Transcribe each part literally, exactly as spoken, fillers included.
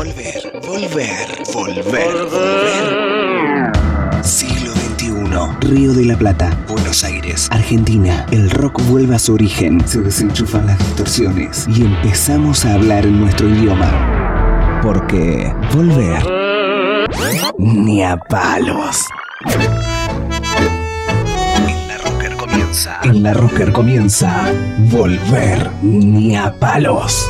Volver, volver, volver, volver. Siglo veintiuno. Río de la Plata, Buenos Aires, Argentina. El rock vuelve a su origen. Se desenchufan las distorsiones y empezamos a hablar en nuestro idioma. Porque volver ni a palos. En la Rocker comienza. En la Rocker comienza. Volver ni a palos.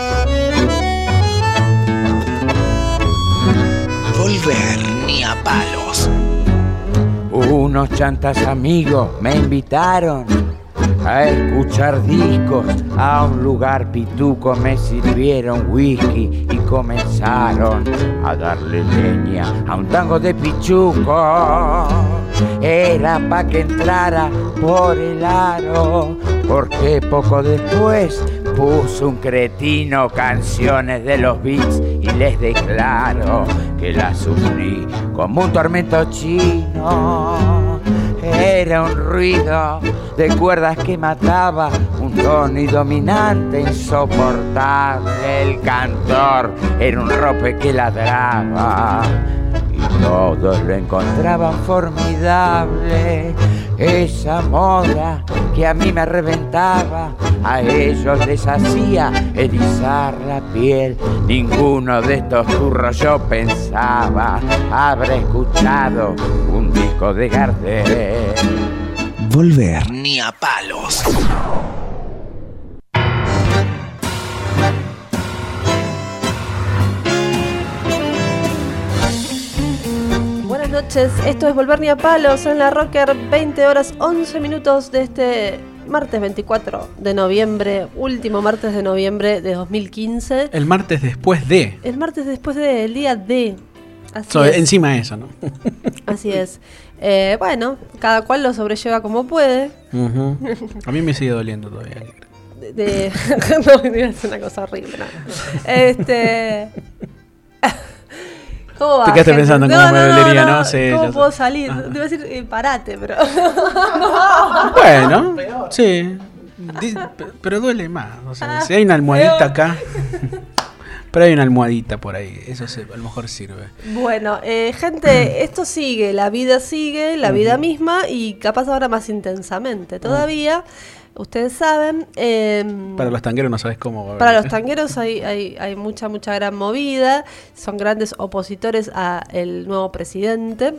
Volver ni a palos. Unos chantas amigos me invitaron a escuchar discos a un lugar pituco. Me sirvieron whisky y comenzaron a darle leña a un tango de pichuco. Era pa' que entrara por el aro, porque poco después puso un cretino canciones de los Beats y les declaro que la sufrí como un tormento chino. Era un ruido de cuerdas que mataba, un tono dominante insoportable. El cantor era un rope que ladraba y todos lo encontraban formidable. Esa moda que a mí me reventaba, a ellos les hacía erizar la piel. Ninguno de estos turros, yo pensaba, habrá escuchado un disco de Gardel. Volver ni a palos. Buenas noches, esto es Volver ni a palos en la Rocker, veinte horas once minutos de este martes veinticuatro de noviembre, último martes de noviembre de dos mil quince. El martes después de. El martes después de, el día de. Así So, es. Encima de eso, ¿no? Así es. Eh, bueno, cada cual lo sobrelleva como puede. Uh-huh. A mí me sigue doliendo todavía. De, de... no, iba a ser una cosa horrible. No. Este... ¿Cómo va, Te quedaste gente? pensando en no, cómo no, me dolería, no, ¿no? no. Sí, ¿Cómo ya puedo sé. salir? Ajá. Te iba a decir, eh, parate, pero... Bueno, sí. Di- p- Pero duele más. O sea, si hay una almohadita acá. Pero hay una almohadita por ahí. Eso se, a lo mejor sirve. Bueno, eh, gente, esto sigue, la vida sigue, la vida misma y capaz ahora más intensamente. Todavía, ustedes saben... Eh, Para los tangueros no sabes cómo va a Para venir. los tangueros hay, hay, hay mucha, mucha gran movida. Son grandes opositores al nuevo presidente.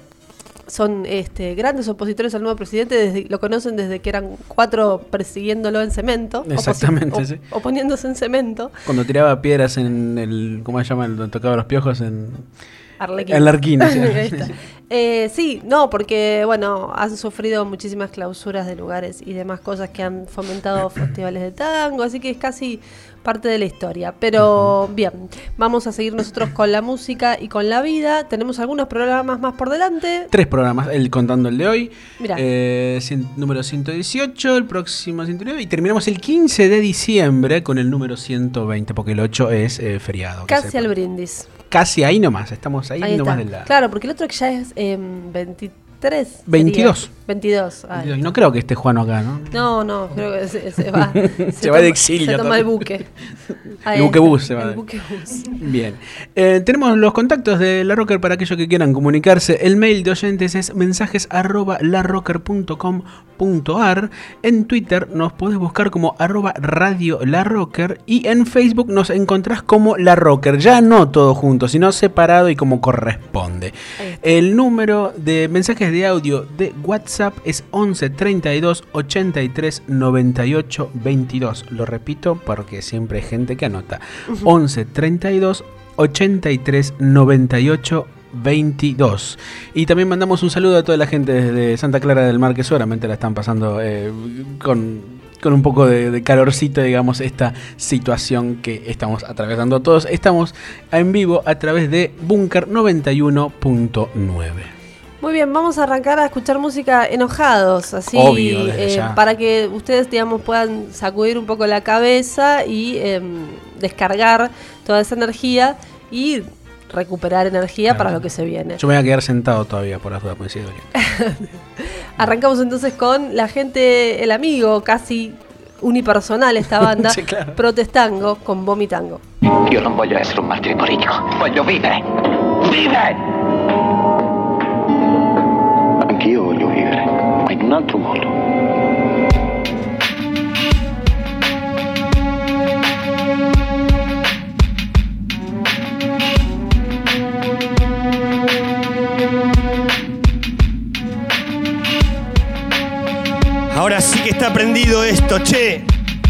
Son este, grandes opositores al nuevo presidente. Desde, lo conocen desde que eran cuatro persiguiéndolo en cemento. Exactamente, oposi- sí. op- oponiéndose en cemento. Cuando tiraba piedras en el... ¿Cómo se llama? Donde tocaba los piojos en... Arlequín. En la Arquina, sí. Ahí está. Eh, sí, no, porque bueno, han sufrido muchísimas clausuras de lugares y demás cosas que han fomentado festivales de tango, así que es casi parte de la historia. Pero bien, vamos a seguir nosotros con la música y con la vida. Tenemos algunos programas más por delante. Tres programas, el contando el de hoy, Mirá. eh, cien, número ciento dieciocho, el próximo ciento nueve y terminamos el quince de diciembre con el número ciento veinte, porque el ocho es eh, feriado. que Casi sepan. al brindis. Casi ahí nomás, estamos ahí, Ahí nomás está. de la... Claro, porque el otro que ya es eh, veintitrés. sería. veintidós. veintidós. Ay. Y no creo que esté Juan acá, ¿no? No, no, creo que se, se va. Se va de exilio Se toma también. el buque. Ahí El buquebús está, se va. El buquebús. Bien. Eh, tenemos los contactos de La Rocker para aquellos que quieran comunicarse. El mail de oyentes es mensajes arroba larocker punto com punto ar. En Twitter nos podés buscar como arroba radio La Rocker. Y en Facebook nos encontrás como La Rocker. Ya no todo junto, sino separado y como corresponde. El número de mensajes de audio de WhatsApp es once treinta y dos ochenta y tres noventa y ocho veintidós. Lo repito porque siempre hay gente que anota. once treinta y dos ochenta y tres noventa y ocho veintidós. Y también mandamos un saludo a toda la gente desde Santa Clara del Mar que seguramente la están pasando eh, con, con un poco de, de calorcito, digamos, esta situación que estamos atravesando todos. Estamos en vivo a través de Búnker noventa y uno punto nueve. Muy bien, vamos a arrancar a escuchar música enojados, así Obvio, desde eh, ya. para que ustedes, digamos, puedan sacudir un poco la cabeza y eh, descargar toda esa energía y recuperar energía Claro. para lo que se viene. Yo me voy a quedar sentado todavía por las dudas, me sigue doliendo. Arrancamos entonces con la gente, el amigo casi unipersonal esta banda, sì, claro. Protestango con Vomitango. Io non voglio essere un martire politico, voglio vivere. Vivere! Anch'io voglio vivere, ma in un altro modo. Ahora sí que está prendido esto, che.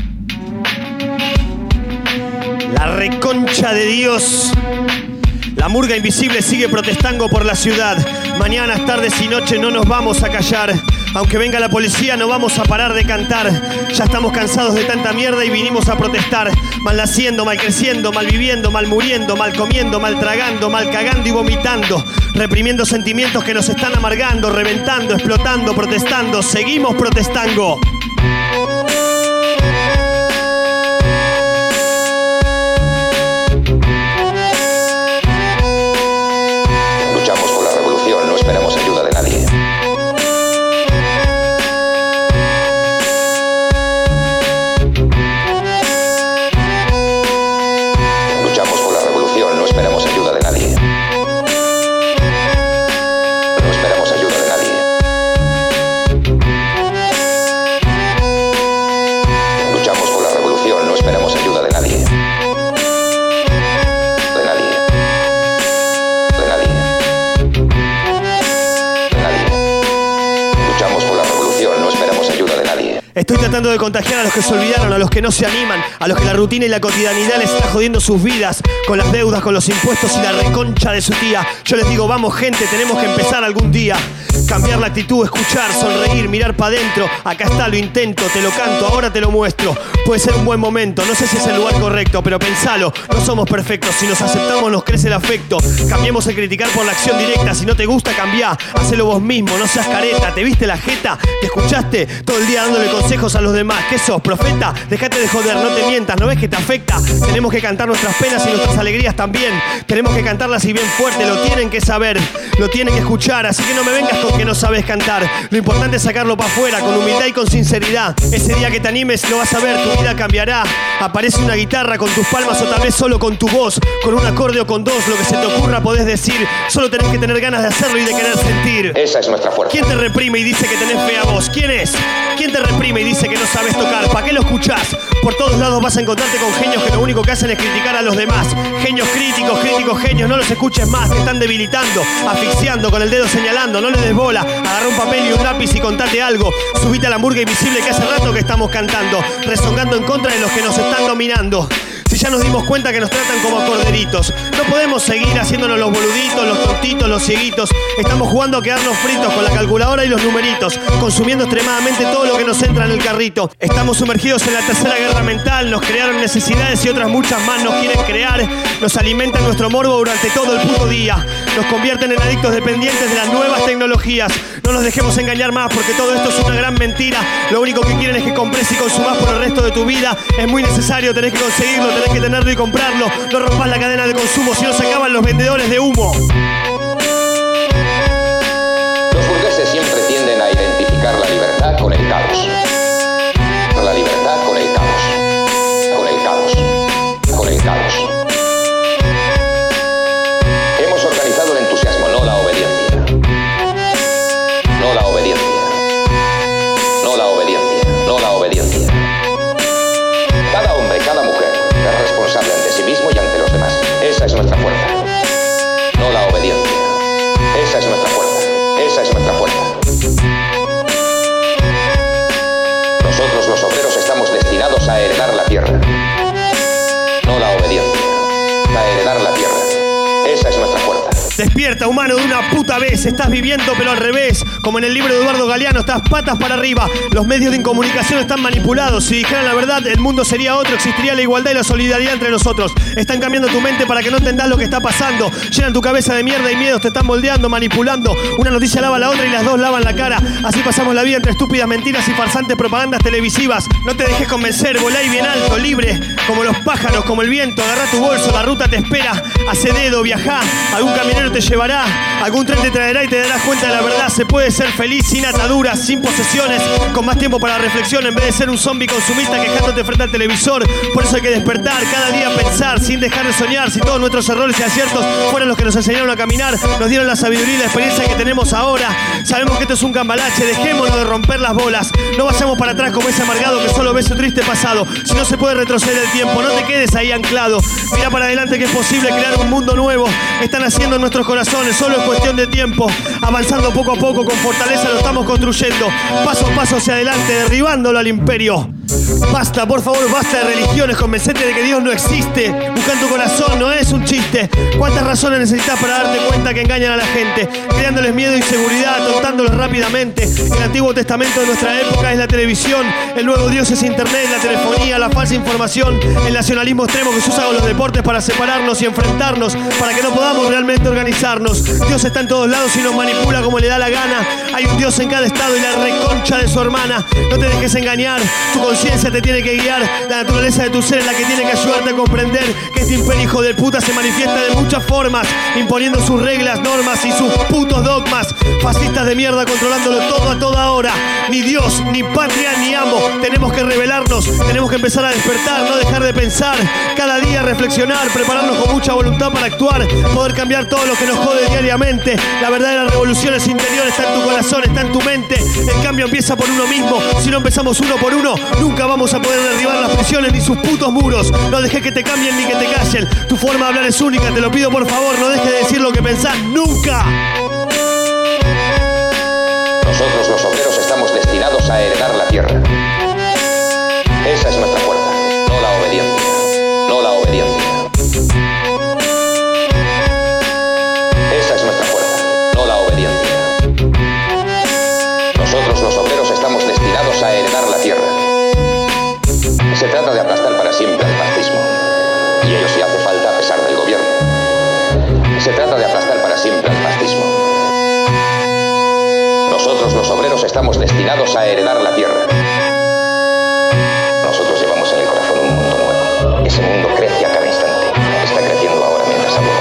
La reconcha de Dios. La murga invisible sigue protestando por la ciudad. Mañanas, tardes y noches no nos vamos a callar. Aunque venga la policía no vamos a parar de cantar. Ya estamos cansados de tanta mierda y vinimos a protestar. Mal naciendo, mal creciendo, mal viviendo, mal muriendo, mal comiendo, mal tragando, mal cagando y vomitando. Reprimiendo sentimientos que nos están amargando, reventando, explotando, protestando. Seguimos protestando. Luchamos por la revolución, no esperamos ayuda de nadie. Luchamos por la revolución, no esperamos ayuda de nadie. No esperamos ayuda de nadie. Luchamos por la revolución, no esperamos ayuda de nadie. De nadie. De nadie. De nadie. Luchamos por la revolución, no esperamos ayuda de nadie. Estoy tratando de contagiar a los que se olvidaron, a los que no se animan, a los que la rutina y la cotidianidad les está jodiendo sus vidas, con las deudas, con los impuestos y la reconcha de su tía. Yo les digo, vamos gente, tenemos que empezar algún día. Cambiar la actitud, escuchar, sonreír, mirar para adentro. Acá está, lo intento, te lo canto, ahora te lo muestro. Puede ser un buen momento, no sé si es el lugar correcto, pero pensalo, no somos perfectos. Si nos aceptamos nos crece el afecto. Cambiemos el criticar por la acción directa. Si no te gusta, cambiá, hacelo vos mismo, no seas careta. ¿Te viste la jeta? ¿Te escuchaste? Todo el día dándole consejos a los demás. ¿Qué sos, profeta? Dejate de joder, no te mientas, ¿no ves que te afecta? Tenemos que cantar nuestras penas y nuestras alegrías también. Tenemos que cantarlas y bien fuerte, lo tienen que saber, lo tienen que escuchar. Así que no me vengas con que no sabes cantar. Lo importante es sacarlo para afuera, con humildad y con sinceridad. Ese día que te animes lo vas a ver, tu vida cambiará. Aparece una guitarra con tus palmas o tal vez solo con tu voz, con un acorde o con dos, lo que se te ocurra podés decir. Solo tenés que tener ganas de hacerlo y de querer sentir. Esa es nuestra fuerza. ¿Quién te reprime y dice que tenés fea voz? ¿Quién es? ¿Quién te reprime y dice que no sabes tocar? ¿Para qué lo escuchás? Por todos lados vas a encontrarte con genios que lo único que hacen es criticar a los demás. Genios críticos, críticos genios, no los escuches más, te están debilitando, asfixiando, con el dedo señalando, no le des bola. Agarra un papel y un lápiz y contate algo. Subite a la murga invisible que hace rato que estamos cantando, rezongando en contra de los que nos están dominando. Si ya nos dimos cuenta que nos tratan como a corderitos, no podemos seguir haciéndonos los boluditos, los tontitos, los cieguitos. Estamos jugando a quedarnos fritos con la calculadora y los numeritos, consumiendo extremadamente todo lo que nos entra en el carrito. Estamos sumergidos en la tercera guerra mental. Nos crearon necesidades y otras muchas más nos quieren crear. Nos alimentan nuestro morbo durante todo el puto día. Nos convierten en adictos dependientes de las nuevas tecnologías. No nos dejemos engañar más porque todo esto es una gran mentira. Lo único que quieren es que compres y consumas por el resto de tu vida. Es muy necesario, tenés que conseguirlo, tenés que tenerlo y comprarlo. No rompas la cadena de consumo, si no se acaban los vendedores de humo. Los burgueses siempre tienden a identificar la libertad con el caos. La libertad con el caos. Con el caos. Con el caos. Hemos organizado el entusiasmo, no la obediencia. No la obediencia. No la obediencia. No la obediencia. Cada hombre, cada mujer es responsable ante sí mismo y ante los demás. Esa es nuestra fuerza. No la obediencia. Esa es nuestra fuerza. Esa es nuestra fuerza. Nosotros los obreros estamos destinados a heredar la tierra. No la obediencia. A heredar la tierra. Esa es nuestra fuerza. Despierta, humano, de una puta vez. Estás viviendo pero al revés. Como en el libro de Eduardo Galeano, estás patas para arriba. Los medios de incomunicación están manipulados. Si dijeran la verdad, el mundo sería otro. Existiría la igualdad y la solidaridad entre nosotros. Están cambiando tu mente para que no entendás lo que está pasando. Llenan tu cabeza de mierda y miedos. Te están moldeando, manipulando. Una noticia lava la otra y las dos lavan la cara. Así pasamos la vida entre estúpidas mentiras y farsantes propagandas televisivas. No te dejes convencer, volá y bien alto, libre. Como los pájaros, como el viento. Agarrá tu bolso, la ruta te espera. Hace dedo, viajá. Algún camionero dinero te llevará, algún tren te traerá y te darás cuenta de la verdad. Se puede ser feliz sin ataduras, sin posesiones, con más tiempo para reflexión, en vez de ser un zombie consumista quejándote frente al televisor. Por eso hay que despertar, cada día pensar, sin dejar de soñar. Si todos nuestros errores y aciertos fueron los que nos enseñaron a caminar, nos dieron la sabiduría y la experiencia que tenemos ahora. Sabemos que esto es un cambalache, dejémonos de romper las bolas. No vayamos para atrás como ese amargado que solo ve su triste pasado. Si no se puede retroceder el tiempo, no te quedes ahí anclado. Mira para adelante que es posible crear un mundo nuevo. Están haciendo en nuestros corazones, solo es cuestión de tiempo. Avanzando poco a poco, con fortaleza lo estamos construyendo. Paso a paso hacia adelante, derribándolo al imperio. Basta, por favor, basta de religiones. Convencete de que Dios no existe. Busca en tu corazón, no es un chiste. ¿Cuántas razones necesitas para darte cuenta que engañan a la gente? Creándoles miedo e inseguridad, atontándolos rápidamente. El Antiguo Testamento de nuestra época es la televisión. El nuevo Dios es internet, la telefonía, la falsa información. El nacionalismo extremo que se usa con los deportes para separarnos y enfrentarnos, para que no podamos realmente organizarnos. Dios está en todos lados y nos manipula como le da la gana. Hay un Dios en cada estado y la reconcha de su hermana. No te dejes engañar, tu conciencia te tiene que guiar. La naturaleza de tu ser es la que tiene que ayudarte a comprender que este imperio hijo de puta se manifiesta de muchas formas, imponiendo sus reglas, normas y sus putos dogmas. Fascistas de mierda controlándolo todo a toda hora. Ni Dios, ni patria, ni amo. Tenemos que rebelarnos, tenemos que empezar a despertar, no dejar de pensar. Cada día reflexionar, prepararnos con mucha voluntad para actuar, poder cambiar todo lo que nos jode diariamente. La verdadera revolución es interior, está en tu corazón, está en tu mente. El cambio empieza por uno mismo. Si no empezamos uno por uno, nunca vamos a poder derribar las prisiones ni sus putos muros. No dejes que te cambien ni que te callen. Tu forma de hablar es única, te lo pido por favor, no dejes de decir lo que pensás nunca. Nosotros los obreros estamos destinados a heredar la tierra. Esa es nuestra fuerza, no la obediencia, no la obediencia. Esa es nuestra fuerza, no la obediencia. Nosotros los obreros estamos destinados a heredar la tierra. Se trata de aplastar para siempre al fascismo, y ello sí hace falta a pesar del gobierno. Se trata de aplastar para siempre al fascismo. Nosotros los obreros estamos destinados a heredar la tierra. Nosotros llevamos en el corazón un mundo nuevo. Ese mundo crece a cada instante. Está creciendo ahora mientras hablo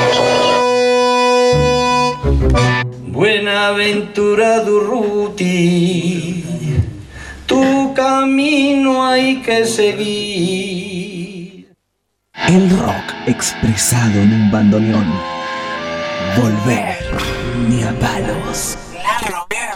con vosotros. Buenaventura Durruti, tu camino hay que seguir. El rock expresado en un bandoneón. Volver ni a palos. La Rocker.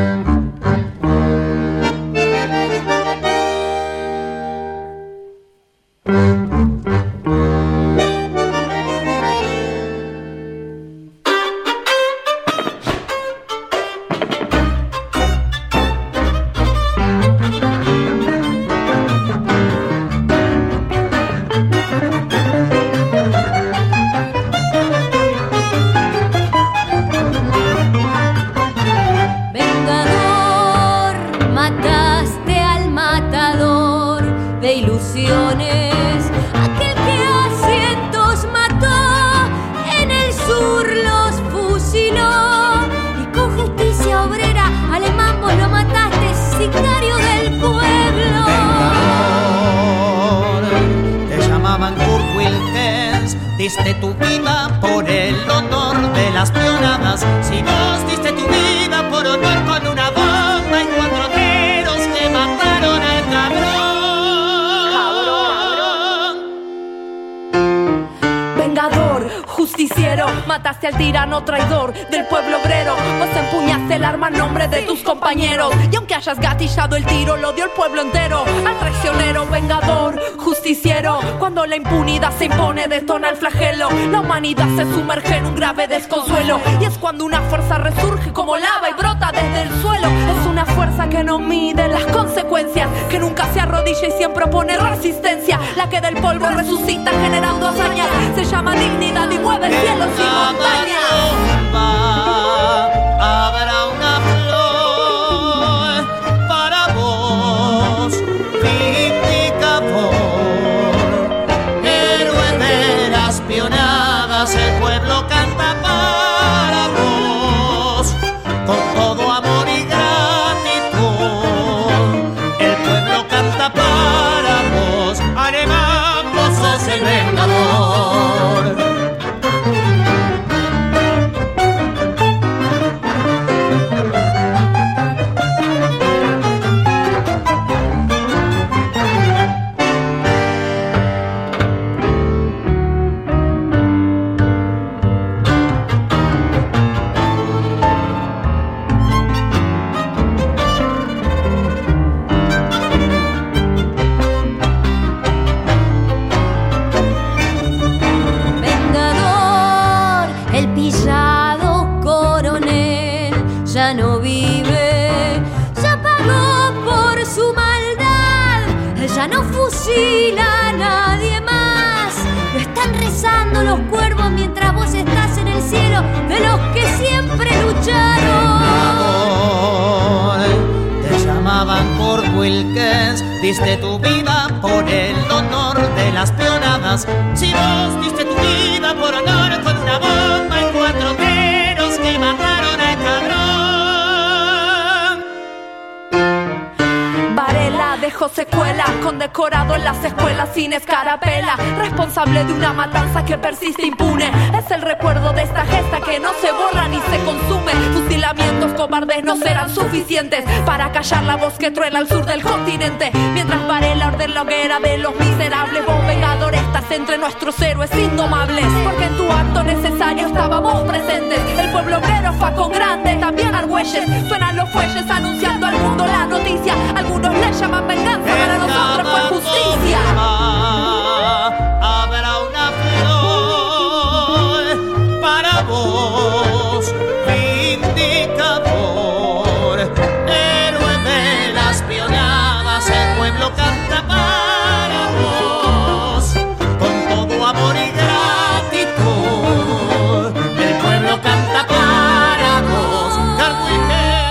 Diste tu vida por el honor de las pionadas. Si vos diste tu vida por honor con una bomba y cuatro tiros que mataron al cabrón. Vengador, justiciero, mataste al tirano traidor del pueblo obrero. Vos empuñaste el arma en nombre de tus compañeros. Y aunque hayas gatillado el tiro, lo dio el pueblo entero. Al traicionero, vengador, justiciero. Cuando la impunidad se impone, detona el flagelo. La humanidad se sumerge en un grave desconsuelo. Y es cuando una fuerza resurge como lava y brota desde el suelo. Es una fuerza que no mide las consecuencias, que nunca se arrodilla y siempre opone resistencia. La que del polvo resucita generando hazañas. Se llama dignidad y mueve cielos y montañas. Habrá una flor para vos, vindicador, héroe de las pionadas. El pueblo canta para vos con todo amor y gratitud. El pueblo canta para vos, alemán, vos sos el vengador. mochila nadie más. Lo están rezando los cuervos mientras vos estás en el cielo de los que siempre lucharon. Amor, te llamaban por Wilkins, diste tu vida por el honor de las peonadas. Si vos diste tu vida por honor con una bomba y cuatro obreros que mataron al cabrón. Varela dejó secuela, condecorado en las escuelas sin escarapela, responsable de una matanza que persiste impune. Es el recuerdo de esta gesta que no se borra ni se consume. Fusilamientos cobardes no serán suficientes para callar la voz que truena al sur del continente. Mientras Varela ordena la hoguera de los miserables, vos vengador estás entre nuestros héroes indomables. Porque en tu acto necesario estábamos presentes. El pueblo obrero fue con grande, también Argüelles. Suenan los fuelles anunciando al mundo la noticia. Algunos le llaman venganza, para nosotros fue justicia. Habrá una flor para vos, vindicador, héroe de las pionadas. El pueblo canta para vos, con todo amor y gratitud. El pueblo canta para vos, Carhuiquén.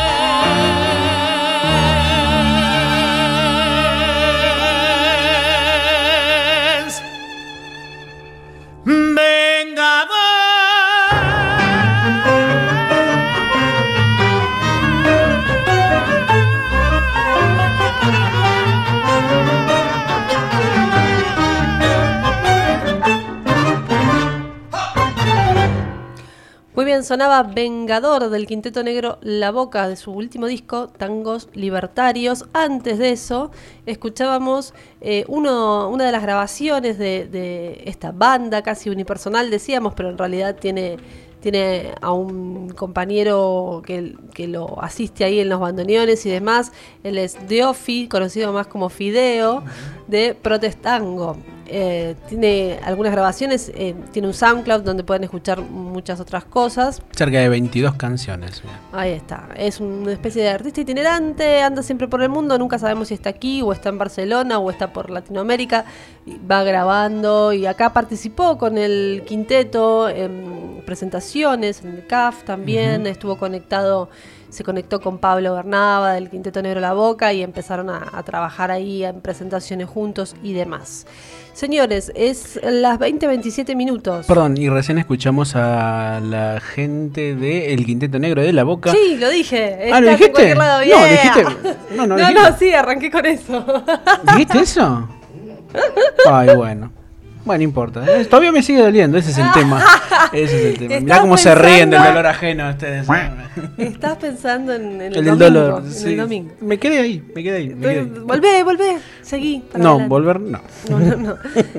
Muy bien, sonaba Vengador del Quinteto Negro La Boca, de su último disco, Tangos Libertarios. Antes de eso, escuchábamos eh, uno, una de las grabaciones de, de esta banda casi unipersonal, decíamos, pero en realidad tiene, tiene a un compañero que, que lo asiste ahí en los bandoneones y demás. Él es Deofi, conocido más como Fideo, de Protestango. Eh, tiene algunas grabaciones, eh, tiene un SoundCloud donde pueden escuchar muchas otras cosas. Cerca de veintidós canciones. Ahí está, es una especie de artista itinerante, anda siempre por el mundo, nunca sabemos si está aquí o está en Barcelona o está por Latinoamérica, va grabando y acá participó con el quinteto en presentaciones, en el C A F también, uh-huh. Estuvo conectado, se conectó con Pablo Bernaba del Quinteto Negro La Boca y empezaron a, a trabajar ahí en presentaciones juntos y demás. Señores, es las veinte veintisiete minutos. Perdón, y recién escuchamos a la gente del Quinteto Negro de La Boca. Sí, lo dije. Ah, ¿lo dijiste? En cualquier lado. No, Yeah. dijiste. No, no, no, dijiste. no, sí, arranqué con eso. ¿Dijiste eso? Ay, bueno. Bueno, no importa. Eh, Todavía me sigue doliendo, ese es el tema. Ese es el tema. Mirá cómo se ríen del dolor ajeno ustedes. Estás pensando en, en el, el domingo, dolor. en Sí. el domingo. Me quedé ahí, me quedé ahí. Me quedé ahí. Volvé, volvé, seguí. para No, adelante. volver no. No, no, no.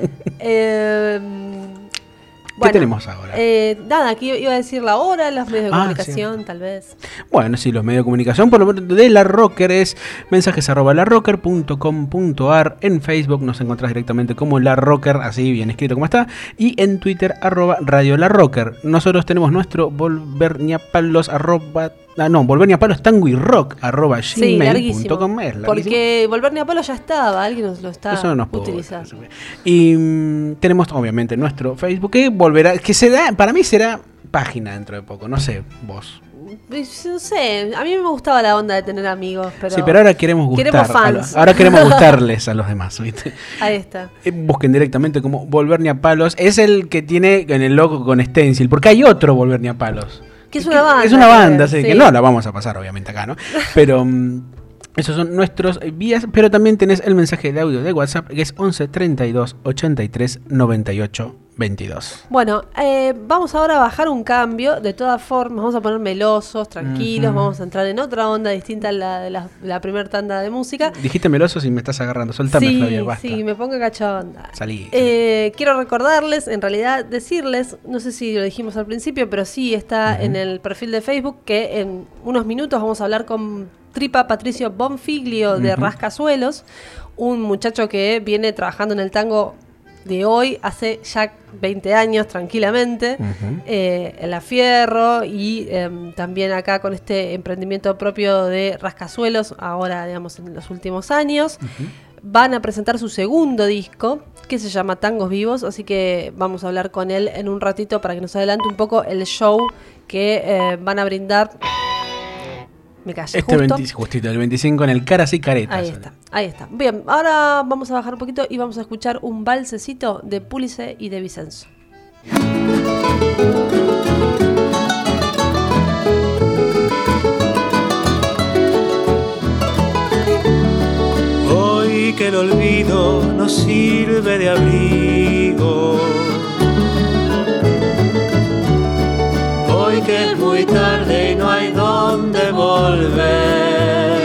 eh, ¿Qué bueno, tenemos ahora? Eh, nada, aquí iba a decir la hora, los medios de Ah, comunicación, sí. tal vez. Bueno, sí, los medios de comunicación, por lo menos de La Rocker es mensajes arroba larrocker punto com punto ar. En Facebook nos encontrás directamente como La Rocker, así bien escrito como está. Y en Twitter, arroba Radio La Rocker. Nosotros tenemos nuestro volverniapalos, arroba... Ah, no, volverniapalos tango y rock, arroba Sí, gmail punto com. larguísimo. Porque Volver ni a Palo ya estaba, alguien nos lo está Eso no nos puedo utilizando. Y mm, tenemos obviamente nuestro Facebook que volverá, que será, para mí será página dentro de poco, no sé, vos. No sé, a mí me gustaba la onda de tener amigos, pero... Sí, pero ahora queremos gustar. Queremos a fans. los- ahora queremos gustarles a los demás, ¿viste? Ahí está. Eh, Busquen directamente como Volver ni a Palos. Es el que tiene en el logo con stencil, porque hay otro Volver ni a Palos. Que es una banda. Es una banda, creo, sí, que no la vamos a pasar obviamente acá, ¿no? Pero mm, esos son nuestros vías, pero también tenés el mensaje de audio de WhatsApp que es once treinta y dos ochenta y tres noventa y ocho veintidós. Bueno, eh, vamos ahora a bajar un cambio. De todas formas, vamos a poner melosos, tranquilos. Ujú. Vamos a entrar en otra onda distinta a la de la, la primera tanda de música. Dijiste melosos y me estás agarrando. Soltame, sí, Flavia, basta. sí, me pongo cachonda. Salí. Eh, quiero recordarles, en realidad decirles, no sé si lo dijimos al principio, pero sí está Ujú. en el perfil de Facebook que en unos minutos vamos a hablar con Tripa Patricio Bonfiglio de Ujú. Rascasuelos, un muchacho que viene trabajando en el tango de hoy hace ya veinte años tranquilamente, Ujú. eh, en La Fierro y eh, también acá con este emprendimiento propio de Rascasuelos, ahora digamos en los últimos años. Ujú. van a presentar su segundo disco, que se llama Tangos Vivos, así que vamos a hablar con él en un ratito para que nos adelante un poco el show que eh, van a brindar. Me callé, este justo. veinte, justito, el veinticinco en el Caras y Caretas. Ahí está, ahí está. Bien, ahora vamos a bajar un poquito y vamos a escuchar un valsecito de Púlice y de Vicenzo. Hoy que el olvido nos sirve de abrigo, hoy que es muy tarde y no hay dónde volver,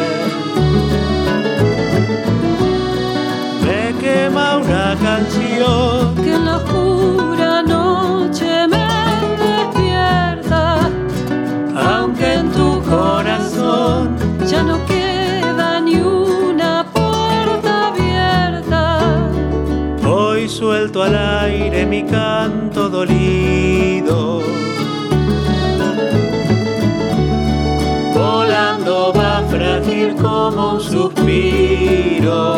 me quema una canción que en la oscura noche me despierta, aunque en tu corazón ya no queda ni una puerta abierta. Hoy suelto al aire mi canto dolido, volando va frágil como un suspiro.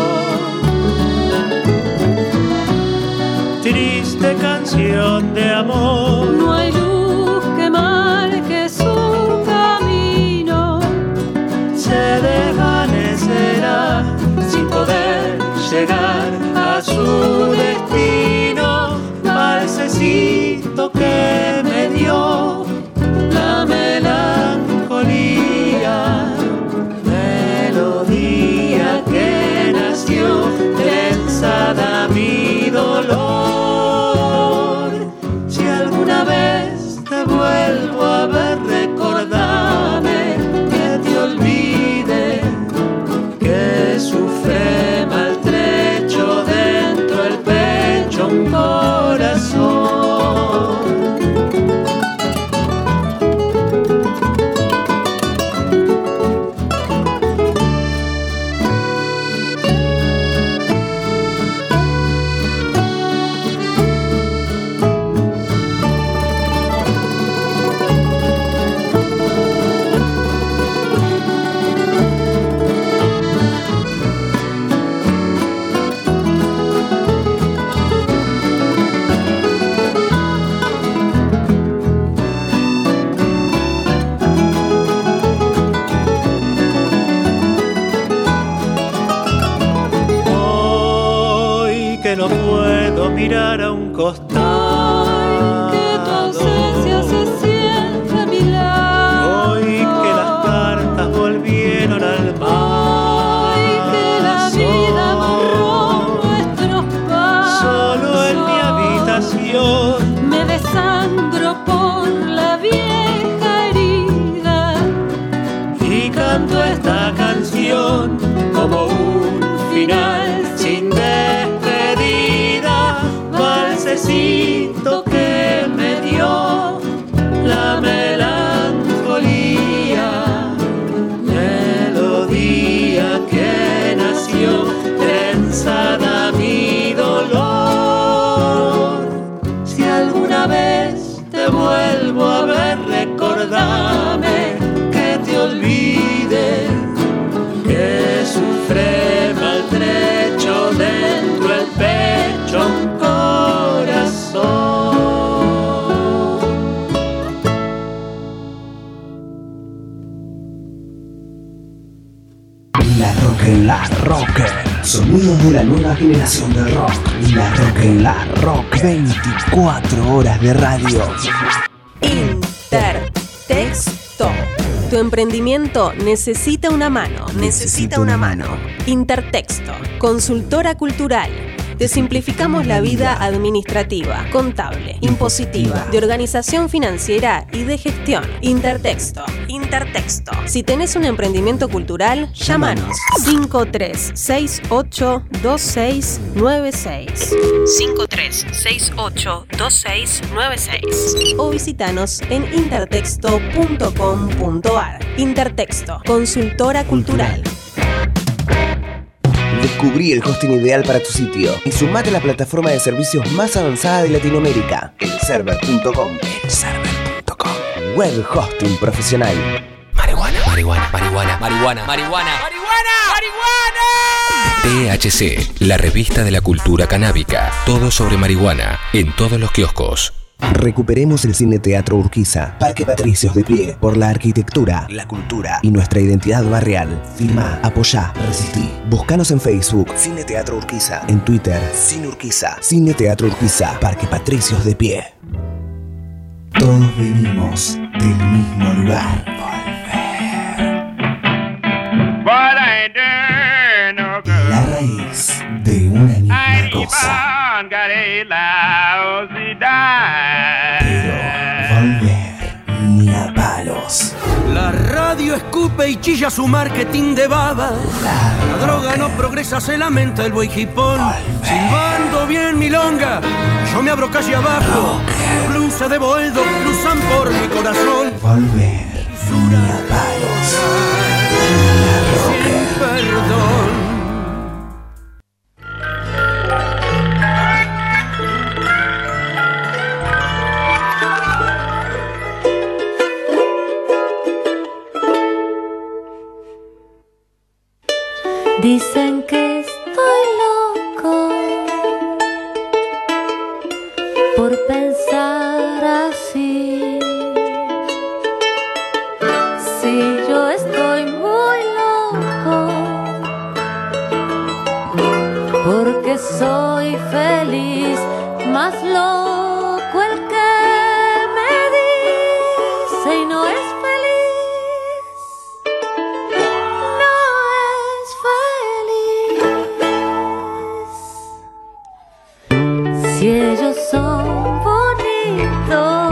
Triste canción de amor, no hay luz que marque su camino, se desvanecerá sin poder llegar a su destino. Valsecito que me dio la melancolía, melodía que nació trenzada mi dolor. Si alguna vez te vuelvo a ver, recordame que te olvide, que sufre maltrecho dentro del pecho un corazón. No puedo mirar a un costado, ay, que tu ausencia se siente a mi lado. Hoy que las cartas volvieron al mar, ay, que la vida borró nuestros pasos. Solo en mi habitación me desangro por la vieja herida y canto esta canción como un final sin despedida. Valsecito que me dio la melancolía, melodía que nació trenzada mi dolor. Si alguna vez te vuelvo a ver, recordame que te olvide, que sufre maltrecho dentro del pecho un corazón. La Rocker, la Rocker. Sonidos de la nueva generación de rock. La Rocker, la Rocker. veinticuatro horas de radio. Intertexto. Tu emprendimiento necesita una mano. Necesita una mano. Intertexto. Consultora cultural. Te simplificamos la vida administrativa, contable, impositiva, de organización financiera y de gestión. Intertexto. Intertexto. Si tenés un emprendimiento cultural, llámanos. cinco tres seis ocho dos seis nueve seis. cinco tres seis ocho dos seis nueve seis. O visitanos en intertexto punto com punto ar. Intertexto. Consultora cultural. Descubrí el hosting ideal para tu sitio y sumate a la plataforma de servicios más avanzada de Latinoamérica, el server punto com. el server punto com. Web hosting profesional. Marihuana, marihuana. marihuana, marihuana, marihuana, marihuana, marihuana, marihuana. T H C, la revista de la cultura canábica. Todo sobre marihuana en todos los kioscos. Recuperemos el Cine Teatro Urquiza, Parque Patricios de pie, por la arquitectura, la cultura y nuestra identidad barrial. Firma, apoyá, resistí. Búscanos en Facebook, Cine Teatro Urquiza, en Twitter, Cine Urquiza, Cine Teatro Urquiza, Parque Patricios de pie. Todos venimos del mismo lugar. La raíz de una misma cosa. Pero volver ni a palos. La radio escupe y chilla su marketing de baba. La droga no progresa, se lamenta el buey hipón. Silbando bien milonga, yo me abro calle abajo. Blusa de boedo cruzan por mi corazón. Volver ni a palos. Sin perdón. Dicen que estoy loco por pensar así. Si yo estoy muy loco porque soy feliz, más loco el que me dice y no es si ellos son bonitos,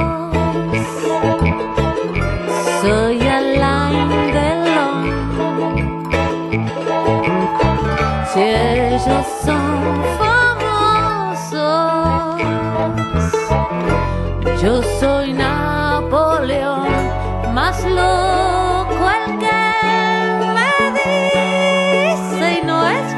soy Alain Delon. Si ellos son famosos, yo soy Napoleón. Más loco el que me dice y no es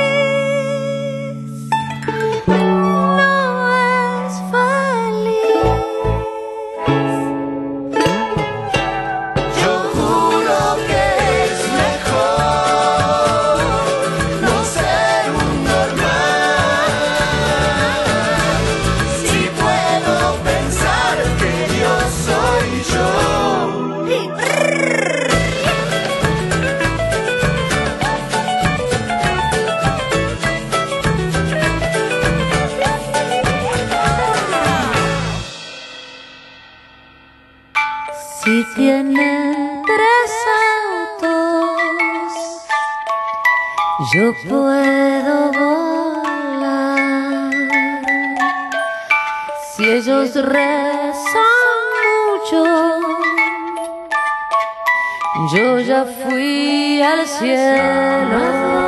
si tienen tres autos, yo puedo volar. Si ellos rezan mucho, yo ya fui al cielo.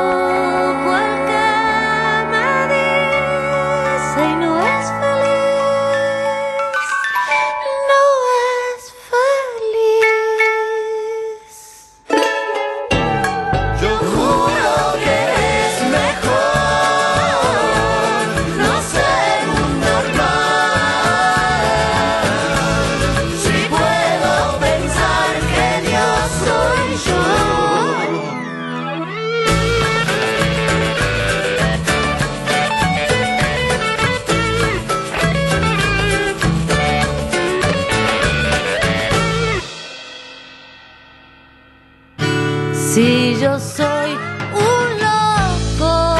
Si yo soy un loco,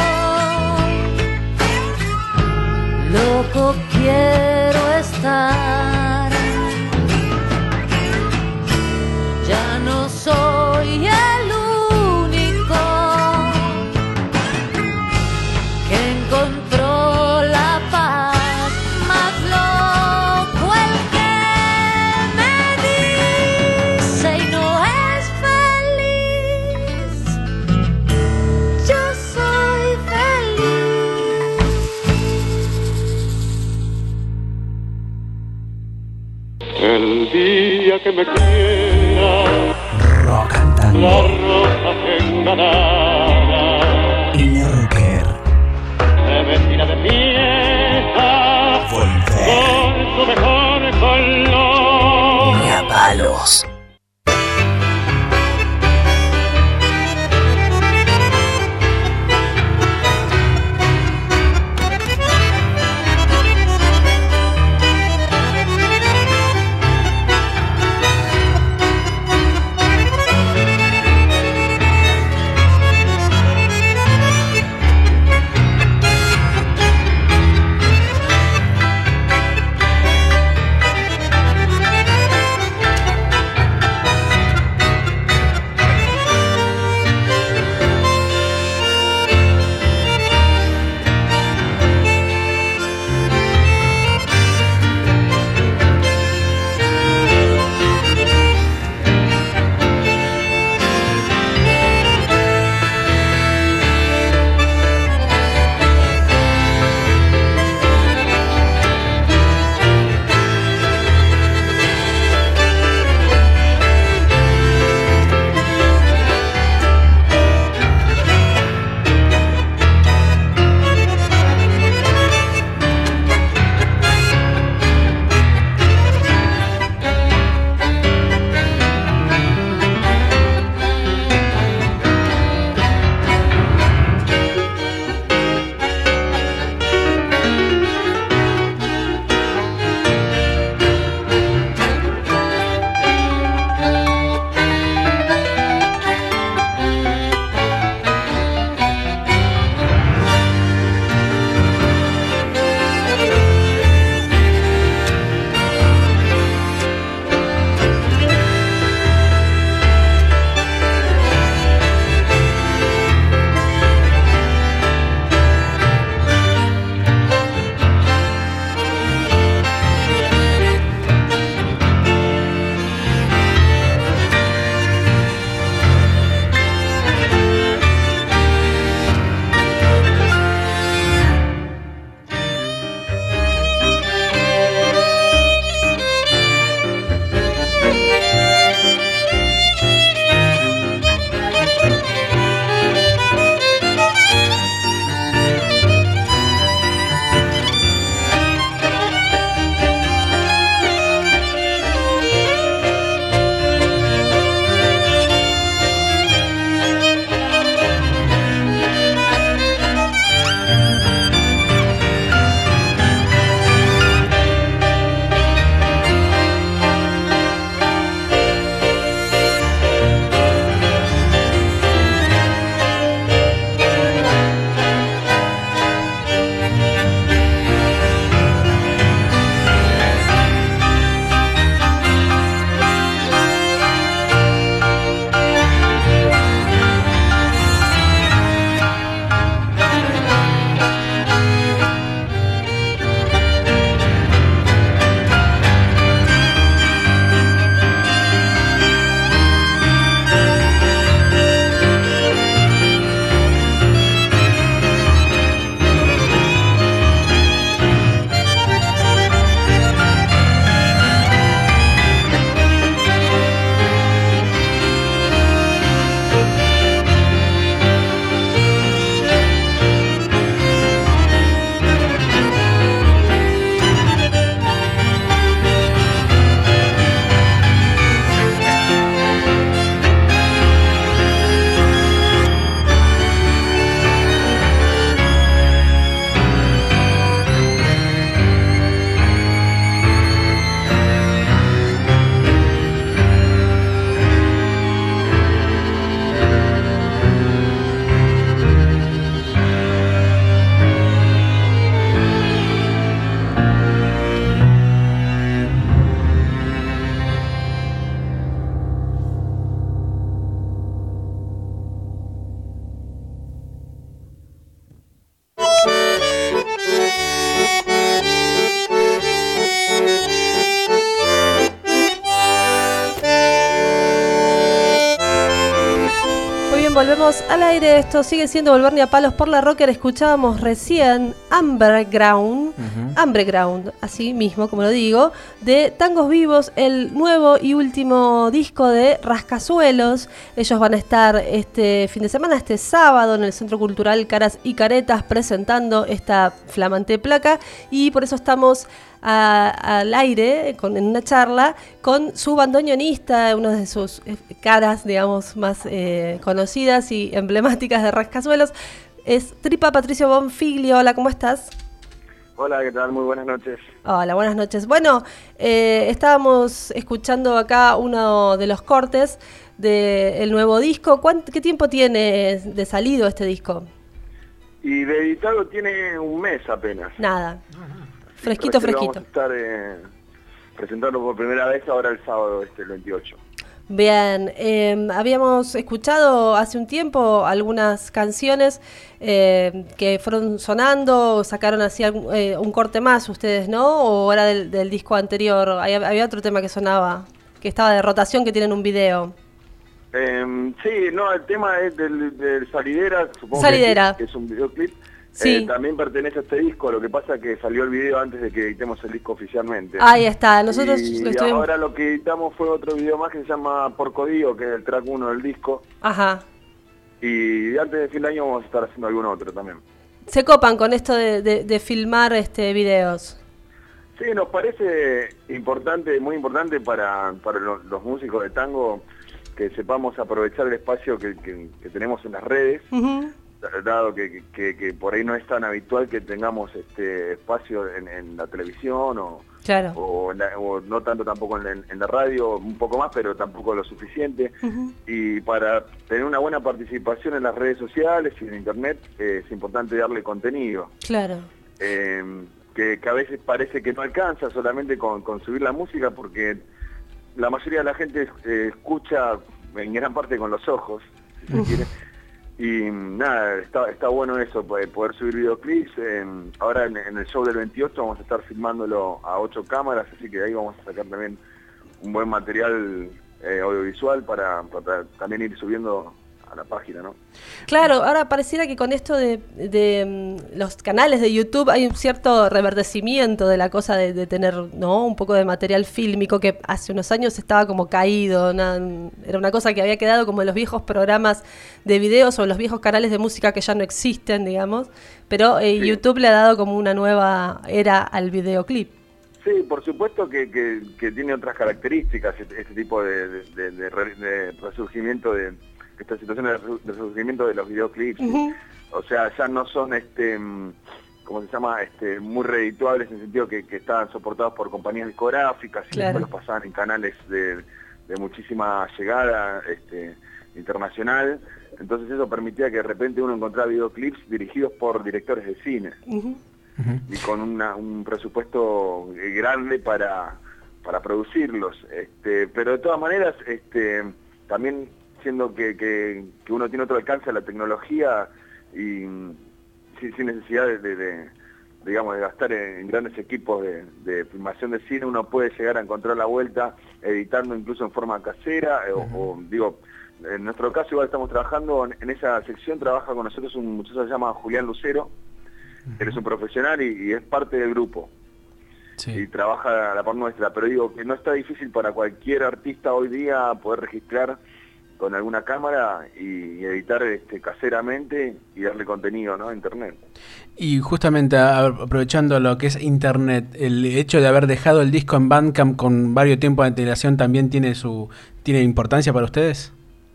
loco quiero estar. Ya no soy el único que encontró la paz. Más loco el que me dice y no es feliz. Yo soy feliz. El día que me quiera, rock cantando. La rosa enganada, Ine Rocker. se vestirá de fiesta, Volver. con su mejor color. Ni a palos. volvemos al aire. Esto sigue siendo Volver ni a palos por la Rocker. Escuchábamos recién Underground, uh-huh. Underground, así mismo como lo digo, de Tangos Vivos, el nuevo y último disco de Rascasuelos. Ellos van a estar este fin de semana, este sábado, en el Centro Cultural Caras y Caretas, presentando esta flamante placa, y por eso estamos A, al aire con, en una charla con su bandoneonista, una de sus eh, caras, digamos, más eh, conocidas y emblemáticas de Rascasuelos, es Tripa Patricio Bonfiglio. Hola, ¿cómo estás? Hola, ¿qué tal? Muy buenas noches. Hola, buenas noches. Bueno, eh, estábamos escuchando acá uno de los cortes del nuevo disco. ¿Cuánto, ¿Qué tiempo tiene de salido este disco? Y de editado tiene un mes apenas. Nada. Fresquito, fresquito. Vamos a estar eh, presentando por primera vez ahora el sábado, este, el veintiocho. Bien, eh, habíamos escuchado hace un tiempo algunas canciones eh, que fueron sonando, sacaron así algún, eh, un corte más ustedes, ¿no? ¿O era del, del disco anterior? Había, había otro tema que sonaba, que estaba de rotación, que tienen un video. Eh, sí, no, el tema es del, del Salidera, supongo Salidera. Que, es, que es un videoclip. Sí. Eh, también pertenece a este disco, lo que pasa es que salió el video antes de que editemos el disco oficialmente. Ahí está, nosotros y lo estuvimos... ahora lo que editamos fue otro video más que se llama Porcodío, que es el track uno del disco. Ajá. Y antes de fin de año vamos a estar haciendo algún otro también. ¿Se copan con esto de, de, de filmar este videos? Sí, nos parece importante, muy importante para, para los, los músicos de tango, que sepamos aprovechar el espacio que, que, que tenemos en las redes. Uh-huh. Dado que, que, que por ahí no es tan habitual que tengamos este espacio en, en la televisión o, claro. o, en la, o no tanto tampoco en la, en la radio, un poco más, pero tampoco lo suficiente. Uh-huh. Y para tener una buena participación en las redes sociales y en internet eh, es importante darle contenido. Claro. Eh, que, que a veces parece que no alcanza solamente con, con subir la música, porque la mayoría de la gente eh, escucha en gran parte con los ojos, si se quiere. Y nada, está, está bueno eso, poder, poder subir videoclips. Eh, ahora en, en el show del veintiocho vamos a estar filmándolo a ocho cámaras, así que ahí vamos a sacar también un buen material eh, audiovisual para, para también ir subiendo a la página, ¿no? Claro, ahora pareciera que con esto de, de um, los canales de YouTube hay un cierto reverdecimiento de la cosa de, de tener, ¿no?, un poco de material fílmico que hace unos años estaba como caído, una, era una cosa que había quedado como en los viejos programas de videos o en los viejos canales de música que ya no existen, digamos, pero eh, sí. YouTube le ha dado como una nueva era al videoclip. Sí, por supuesto que, que, que tiene otras características este, este tipo de, de, de, de, de resurgimiento de esta situación de resurgimiento de los videoclips. Uh-huh. O sea, ya no son este ¿cómo se llama? este muy redituables en el sentido que, que estaban soportados por compañías discográficas y claro. después los pasaban en canales de, de muchísima llegada este, internacional. Entonces eso permitía que de repente uno encontrara videoclips dirigidos por directores de cine. Uh-huh. Uh-huh. Y con una, un presupuesto grande para, para producirlos. Este, pero de todas maneras, este, también siendo que, que, que uno tiene otro alcance a la tecnología y sin, sin necesidad de, de, de, digamos, de gastar en, en grandes equipos de, de filmación de cine, uno puede llegar a encontrar la vuelta editando incluso en forma casera. Uh-huh. o, o digo, en nuestro caso igual estamos trabajando en, en esa sección, trabaja con nosotros un muchacho que se llama Julián Lucero. Uh-huh. Él es un profesional y, y es parte del grupo. Sí. Y trabaja a la par nuestra, pero digo que no está difícil para cualquier artista hoy día poder registrar con alguna cámara y editar este, caseramente y darle contenido, ¿no?, a internet. Y justamente aprovechando lo que es internet, el hecho de haber dejado el disco en Bandcamp con varios tiempos de antelación también tiene su tiene importancia para ustedes.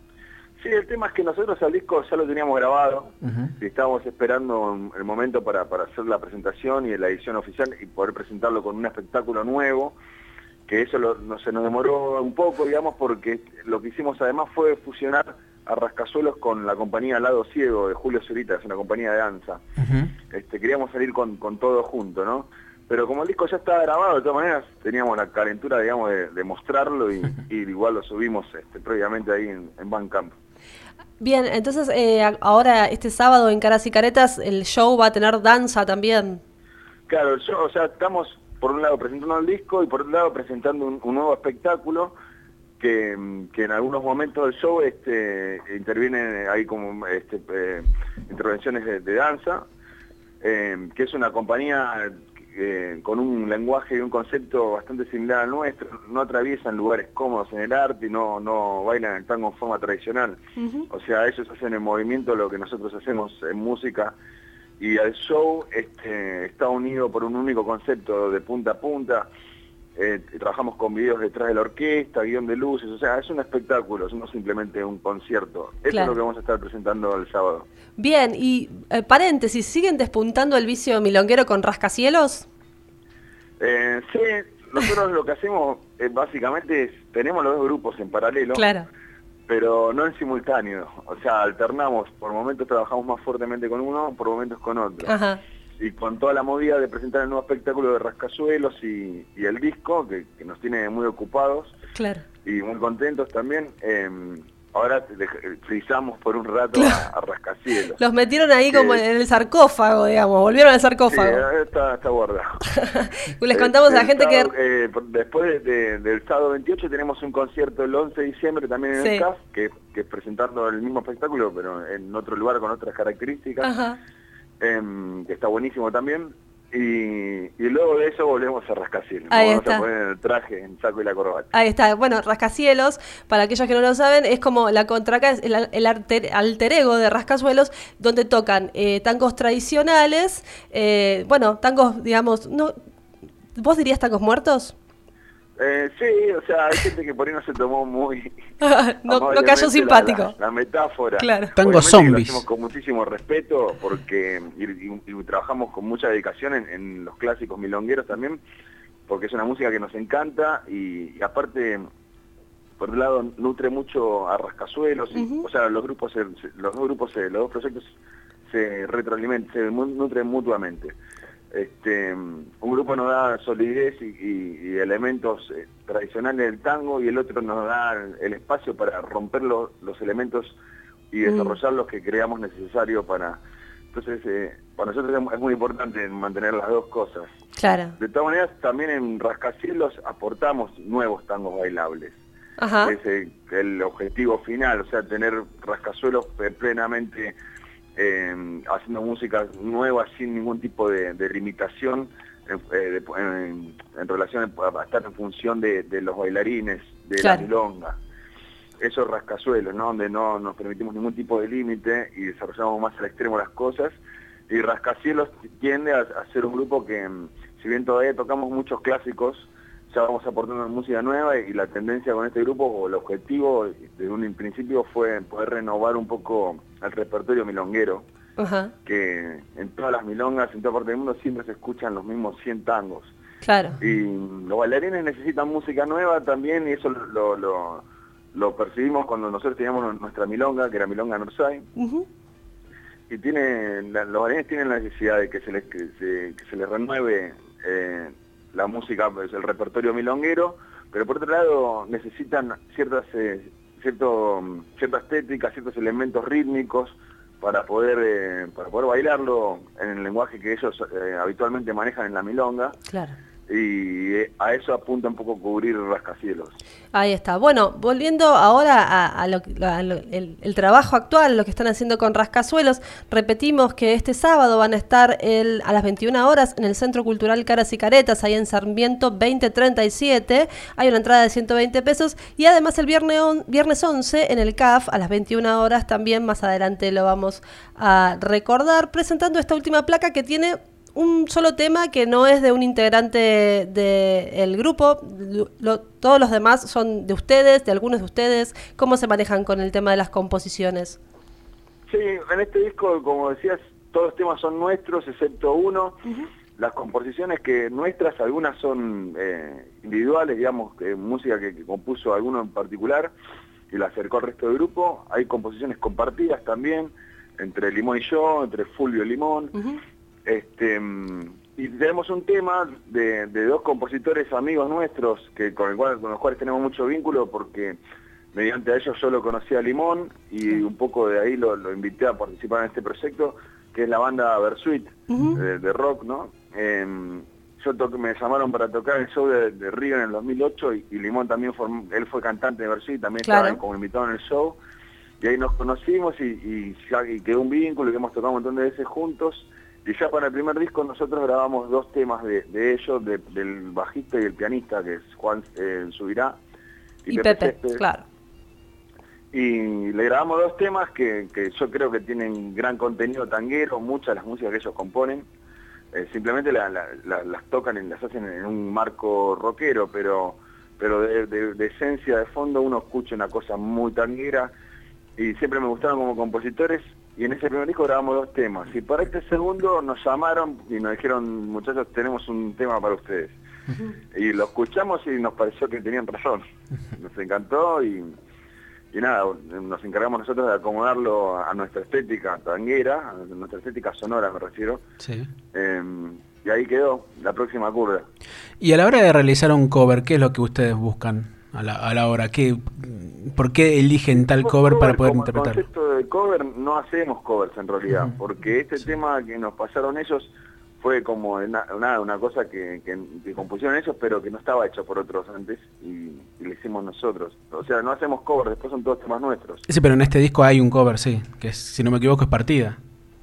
Sí, el tema es que nosotros el disco ya lo teníamos grabado. Uh-huh. Y estábamos esperando el momento para, para hacer la presentación y la edición oficial y poder presentarlo con un espectáculo nuevo, que eso lo, no, se nos demoró un poco, digamos, porque lo que hicimos además fue fusionar a Rascasuelos con la compañía Lado Ciego de Julio Zurita, es una compañía de danza. Uh-huh. Este, queríamos salir con, con todo junto, ¿no? Pero como el disco ya estaba grabado, de todas maneras, teníamos la calentura, digamos, de, de mostrarlo y, y igual lo subimos este, previamente ahí en, en Bandcamp. Bien, entonces eh, ahora este sábado en Caras y Caretas el show va a tener danza también. Claro, el show, o sea, estamos por un lado presentando el disco y por otro lado presentando un, un nuevo espectáculo que, que en algunos momentos del show este, intervienen ahí como este, eh, intervenciones de, de danza, eh, que es una compañía eh, con un lenguaje y un concepto bastante similar al nuestro. No atraviesan lugares cómodos en el arte y no, no bailan el tango en forma tradicional. Uh-huh. O sea, ellos hacen en movimiento lo que nosotros hacemos en música, y el show este, está unido por un único concepto de punta a punta. Eh, trabajamos con videos detrás de la orquesta, guión de luces, o sea, es un espectáculo, no simplemente un concierto. Eso claro. es lo que vamos a estar presentando el sábado. Bien, y eh, paréntesis, ¿siguen despuntando el vicio milonguero con Rascacielos? Eh, sí, nosotros lo que hacemos eh, básicamente es, tenemos los dos grupos en paralelo, claro. pero no en simultáneo, o sea, alternamos, por momentos trabajamos más fuertemente con uno, por momentos con otro. Ajá. Y con toda la movida de presentar el nuevo espectáculo de Rascacielos y, y el disco, que, que nos tiene muy ocupados, claro. y muy contentos también, eh, ahora frisamos por un rato claro. a, a Rascacielos. Los metieron ahí que, como en el sarcófago, digamos, volvieron al sarcófago. Sí, está, está guardado. Les contamos eh, a la gente sábado, que... Eh, después de, de, del sábado veintiocho tenemos un concierto el once de diciembre también en sí. el C A F, que, que es presentando el mismo espectáculo, pero en otro lugar con otras características. Ajá. Eh, que está buenísimo también, y, y luego de eso volvemos a Rascacielos. Ahí Vamos está. a poner el traje, en saco y la corbata. Ahí está. Bueno, Rascacielos, para aquellos que no lo saben, es como la contraca, es el, el alter, alter ego de Rascacielos, donde tocan eh, tangos tradicionales, eh, bueno, tangos, digamos, no, ¿vos dirías tangos muertos? Eh, sí, o sea, hay gente que por ahí no se tomó muy... no, no cayó simpático. La, la, la metáfora. Claro. Tango zombies. Lo hacemos con muchísimo respeto porque y, y, y trabajamos con mucha dedicación en, en los clásicos milongueros también, porque es una música que nos encanta y, y aparte, por un lado, nutre mucho a Rascacielos, y, uh-huh. o sea, los grupos, se, se, los dos grupos, se, los dos proyectos se retroalimentan, se nutren mutuamente. Este, un grupo nos da solidez y, y, y elementos eh, tradicionales del tango, y el otro nos da el, el espacio para romper lo, los elementos y desarrollar mm. los que creamos necesario para... Entonces, eh, para nosotros es muy importante mantener las dos cosas. Claro. De todas maneras, también en Rascacielos aportamos nuevos tangos bailables. Ajá. Es el, el objetivo final, o sea, tener Rascacielos plenamente... Eh, haciendo música nueva sin ningún tipo de, de limitación eh, de, en, en relación a estar en función de, de los bailarines, de claro. la milonga. Eso es Rascacielos, ¿no? Donde no nos permitimos ningún tipo de límite y desarrollamos más al extremo las cosas. Y Rascacielos tiende a, a ser un grupo que, si bien todavía tocamos muchos clásicos, ya vamos aportando música nueva, y la tendencia con este grupo, o el objetivo desde un principio, fue poder renovar un poco el repertorio milonguero, uh-huh. que en todas las milongas, en toda parte del mundo, siempre se escuchan los mismos cien tangos. Claro. Y los bailarines necesitan música nueva también, y eso lo, lo, lo percibimos cuando nosotros teníamos nuestra milonga, que era Milonga Norsay. Uh-huh. Y tiene, la, los bailarines tienen la necesidad de que se les, que se, que se les renueve eh, la música, pues, el repertorio milonguero, pero por otro lado necesitan ciertas eh, cierto, cierta estética, ciertos elementos rítmicos para poder eh, para poder bailarlo en el lenguaje que ellos eh, habitualmente manejan en la milonga. Claro. Y eh, a eso apunta un poco cubrir Rascacielos. Ahí está. Bueno, volviendo ahora a, a, lo, a lo, el, el trabajo actual, lo que están haciendo con Rascacielos, repetimos que este sábado van a estar el, a las veintiuna horas en el Centro Cultural Caras y Caretas, ahí en Sarmiento veinte treinta y siete. Hay una entrada de ciento veinte pesos, y además el viernes, on, viernes once en el C A F a las veintiuna horas también, más adelante lo vamos a recordar, presentando esta última placa que tiene un solo tema, que no es de un integrante del de grupo, lo, todos los demás son de ustedes, de algunos de ustedes. ¿Cómo se manejan con el tema de las composiciones? Sí, en este disco, como decías, todos los temas son nuestros, excepto uno. Uh-huh. Las composiciones que nuestras, algunas son eh, individuales, digamos, eh, música que, que compuso alguno en particular y la acercó al resto del grupo. Hay composiciones compartidas también, entre Limón y yo, entre Fulvio y Limón. Uh-huh. Este, y tenemos un tema de, de dos compositores amigos nuestros que con, el cual, con los cuales tenemos mucho vínculo, porque mediante a ellos yo lo conocí a Limón y un poco de ahí lo, lo invité a participar en este proyecto, que es la banda Versuit, uh-huh. de, de rock, ¿no? Eh, yo to- me llamaron para tocar el show de, de Río en el dos mil ocho y, y Limón también fue, él fue cantante de Versuit, también Claro. estaba como invitado en el show. Y ahí nos conocimos y, y, ya, y quedó un vínculo y hemos tocado un montón de veces juntos. Y ya para el primer disco nosotros grabamos dos temas de, de ellos, de- del bajista y el pianista, que es Juan eh, Subirá Y Pepe, Céspedes. claro. Y le grabamos dos temas que, que yo creo que tienen gran contenido tanguero, muchas de las músicas que ellos componen. Eh, simplemente la- la- la- las tocan y las hacen en un marco rockero, pero pero de, de- de esencia, de fondo, uno escucha una cosa muy tanguera y siempre me gustaron como compositores. Y en ese primer disco grabamos dos temas. Y para este segundo nos llamaron y nos dijeron, muchachos, tenemos un tema para ustedes. Y lo escuchamos y nos pareció que tenían razón. Nos encantó y, y nada, nos encargamos nosotros de acomodarlo a nuestra estética tanguera, a nuestra estética sonora me refiero. Sí. Eh, y ahí quedó la próxima curva. Y a la hora de realizar un cover, ¿qué es lo que ustedes buscan a la, a la hora? ¿Qué, ¿Por qué eligen tal cover para poder como interpretarlo? concepto de cover, no hacemos covers en realidad, porque este tema que nos pasaron ellos fue como una, una, una cosa que, que, que compusieron ellos, pero que no estaba hecha por otros antes y, y lo hicimos nosotros. O sea, no hacemos covers, después son todos temas nuestros. Sí, pero en este disco hay un cover, sí, que es, si no me equivoco es Partida.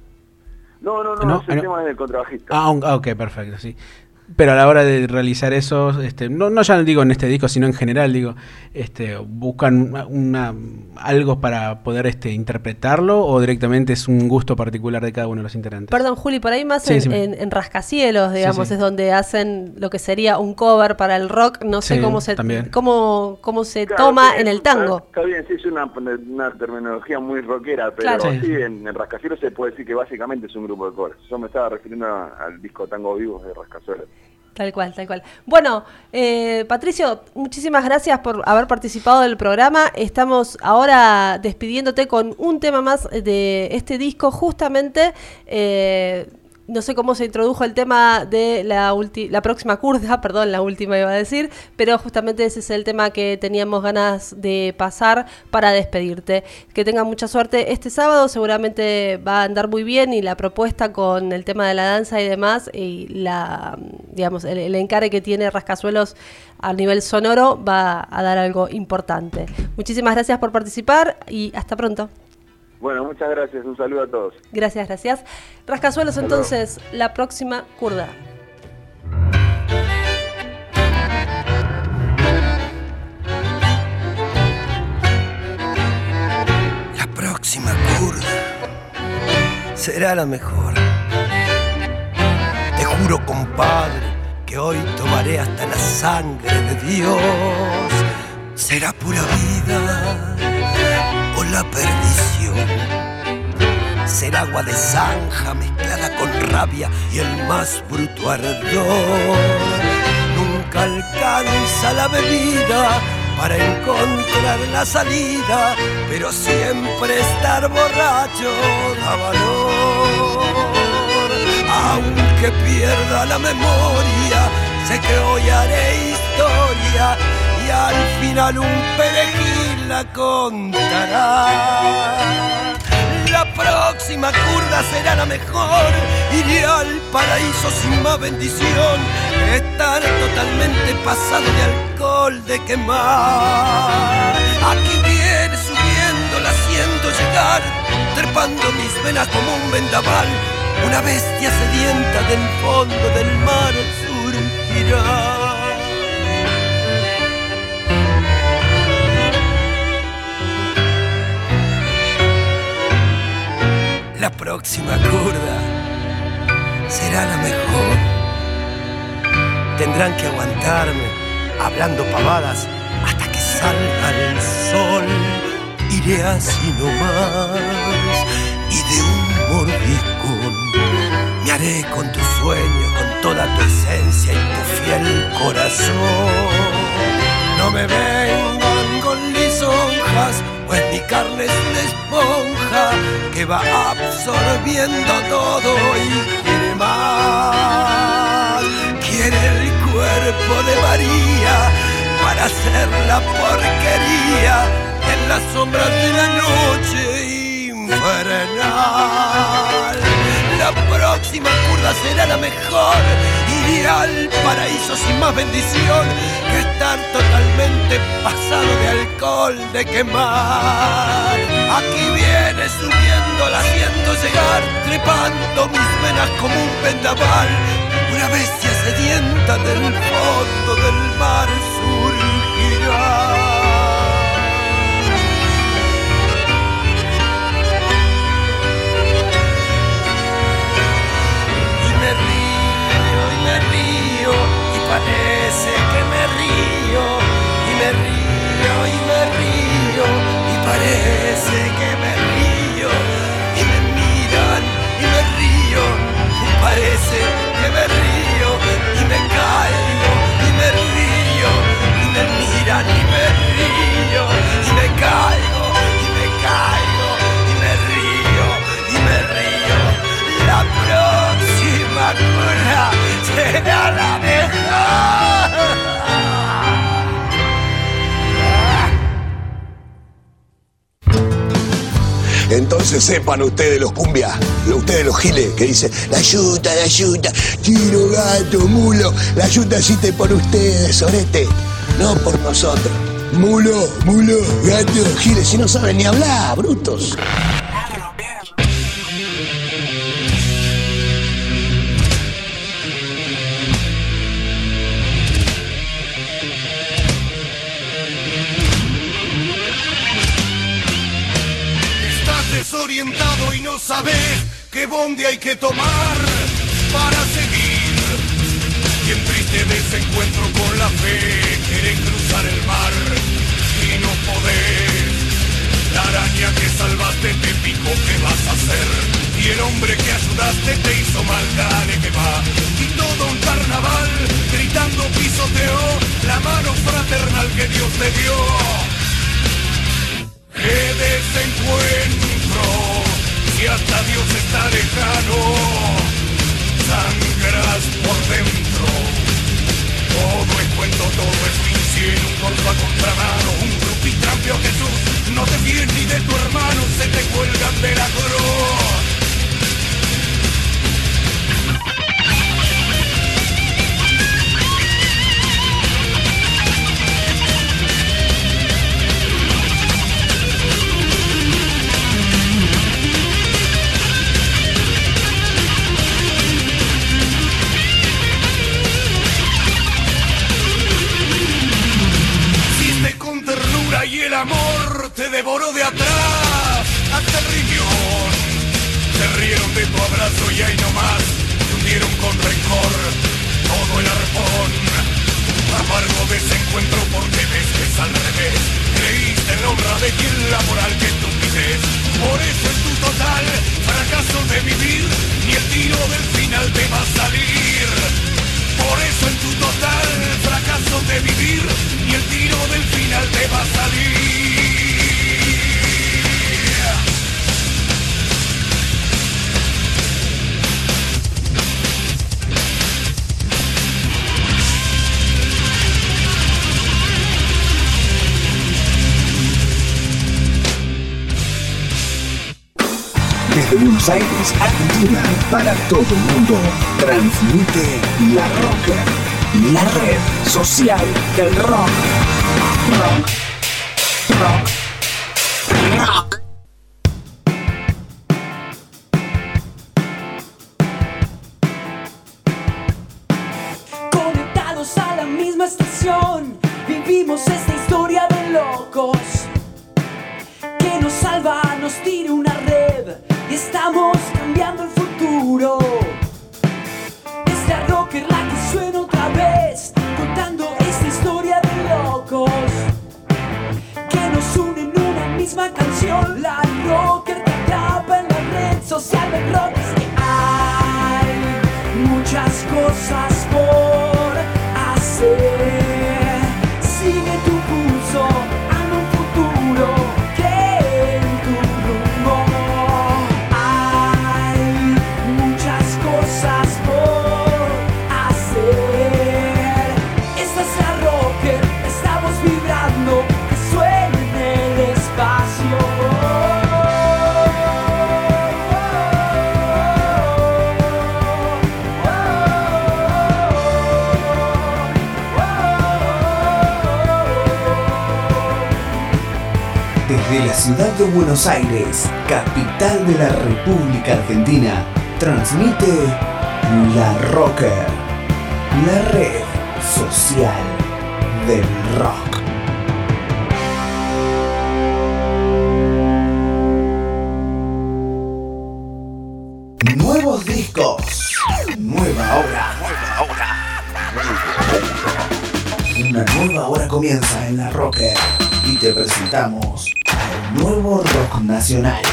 No, no, no, ¿No? ese Ah, no. tema es del contrabajista. Ah, un- ah, ok, perfecto, sí. Pero a la hora de realizar eso, este, no, no ya digo en este disco, sino en general, digo, este, ¿buscan una, una- algo para poder este, interpretarlo o directamente es un gusto particular de cada uno de los integrantes? Perdón, Juli, por ahí más Sí, en, decime. en- en Rascacielos, digamos, sí. es donde hacen lo que sería un cover para el rock. No sé Sí, cómo se también. cómo cómo se Claro, toma sí, en el está- tango. Está bien, sí, es una, una terminología muy rockera, pero Claro. sí, Sí. en, en Rascacielos se puede decir que básicamente es un grupo de covers. Yo me estaba refiriendo a- al disco Tango Vivos de Rascacielos. Tal cual, tal cual. Bueno, eh, Patricio, muchísimas gracias por haber participado del programa. Estamos ahora despidiéndote con un tema más de este disco, justamente. Eh, no sé cómo se introdujo el tema de la, ulti- la próxima curda, perdón, la última iba a decir, pero justamente ese es el tema que teníamos ganas de pasar para despedirte. Que tengan mucha suerte este sábado, seguramente va a andar muy bien y la propuesta con el tema de la danza y demás, y la, digamos, el, el encare que tiene Rascacielos a nivel sonoro va a dar algo importante. Muchísimas gracias por participar y hasta pronto. Bueno, muchas gracias, un saludo a todos. Gracias, gracias. Rascacielos, Hasta luego. entonces, la próxima curda. La próxima curda será la mejor. Te juro, compadre, que hoy tomaré hasta la sangre de Dios. Será pura vida o la perdición. Será agua de zanja mezclada con rabia y el más bruto ardor. Nunca alcanza la bebida para encontrar la salida, pero siempre estar borracho da valor. Aunque pierda la memoria, sé que hoy haré historia y al final un perejil la contará. La próxima curda será la mejor, iré al paraíso sin más bendición que estar totalmente pasado de alcohol de quemar. Aquí viene subiendo, la siento llegar, trepando mis venas como un vendaval, una bestia sedienta del fondo del mar surgirá. La próxima curda será la mejor. Tendrán que aguantarme hablando pavadas hasta que salga el sol. Iré así nomás y de un mordiscón me haré con tu sueño, con toda tu esencia y tu fiel corazón. No me vengan con lisonjas, pues mi carne es una esponja que va absorbiendo todo y quiere más. Quiere el cuerpo de María para hacer la porquería en las sombras de la noche infernal. La próxima curva será la mejor. Iré al paraíso sin más bendición que estar totalmente pasado de alcohol de quemar. Aquí viene subiendo el asiento, llegar trepando mis venas como un vendaval. Una bestia sedienta del fondo del mar surgirá. Me río y parece que me río y me río y me río y parece que me río y me miran y me río y parece que me río y me caigo y me río y me miran y me río y me caigo y me caigo y me río y me río. La próxima curva será la mejor. Entonces sepan ustedes los cumbia, ustedes los giles que dicen la yuta, la yuta, tiro, gato, mulo, la yuta existe por ustedes, sorete, no por nosotros. Mulo, mulo, gato, giles, si no saben ni hablar, brutos. Desorientado y no sabes qué bondi hay que tomar para seguir. Y en triste desencuentro con la fe querés cruzar el mar y no podés. La araña que salvaste te picó, ¿qué vas a hacer? Y el hombre que ayudaste te hizo mal, dale que va. Y todo un carnaval gritando pisoteó la mano fraternal que Dios te dio. ¡Qué desencuentro! Si hasta Dios está lejano, sangras por dentro. Todo es cuento, todo es ficción, un golpe a contramano, un grupitrampio a Jesús. No te fíes ni de tu hermano, se te cuelgan de la cruz. Y el amor te devoró de atrás hasta el riñón. Se rieron de tu abrazo y ahí nomás te hundieron con rencor todo el arpón. Amargo desencuentro porque ves que es al revés. Creíste en la honra de quien la moral que tú pides. Por eso en tu total fracaso de vivir ni el tiro del final te va a salir. Por eso en tu total fracaso de vivir ni el tiro del final te va a salir. Desde Buenos Aires, Argentina, para todo el mundo, transmite La Rocker, la red social del rock. Rock, rock, rock. Conectados a la misma estación, vivimos esta historia de locos. Que nos salva, nos tira una red y estamos cambiando el futuro. Es la Rocker la que suena otra vez, contando esta historia de locos que nos une en una misma canción. La Rocker te atrapa en la red social del rock. Es que hay muchas cosas por hacer. Sigue tu pulso, anda un futuro. Desde la ciudad de Buenos Aires, capital de la República Argentina, transmite La Rocker, la red social del rock. Nuevos discos, nueva hora, nueva hora. Una nueva hora comienza en La Rocker y te presentamos al nuevo rock nacional.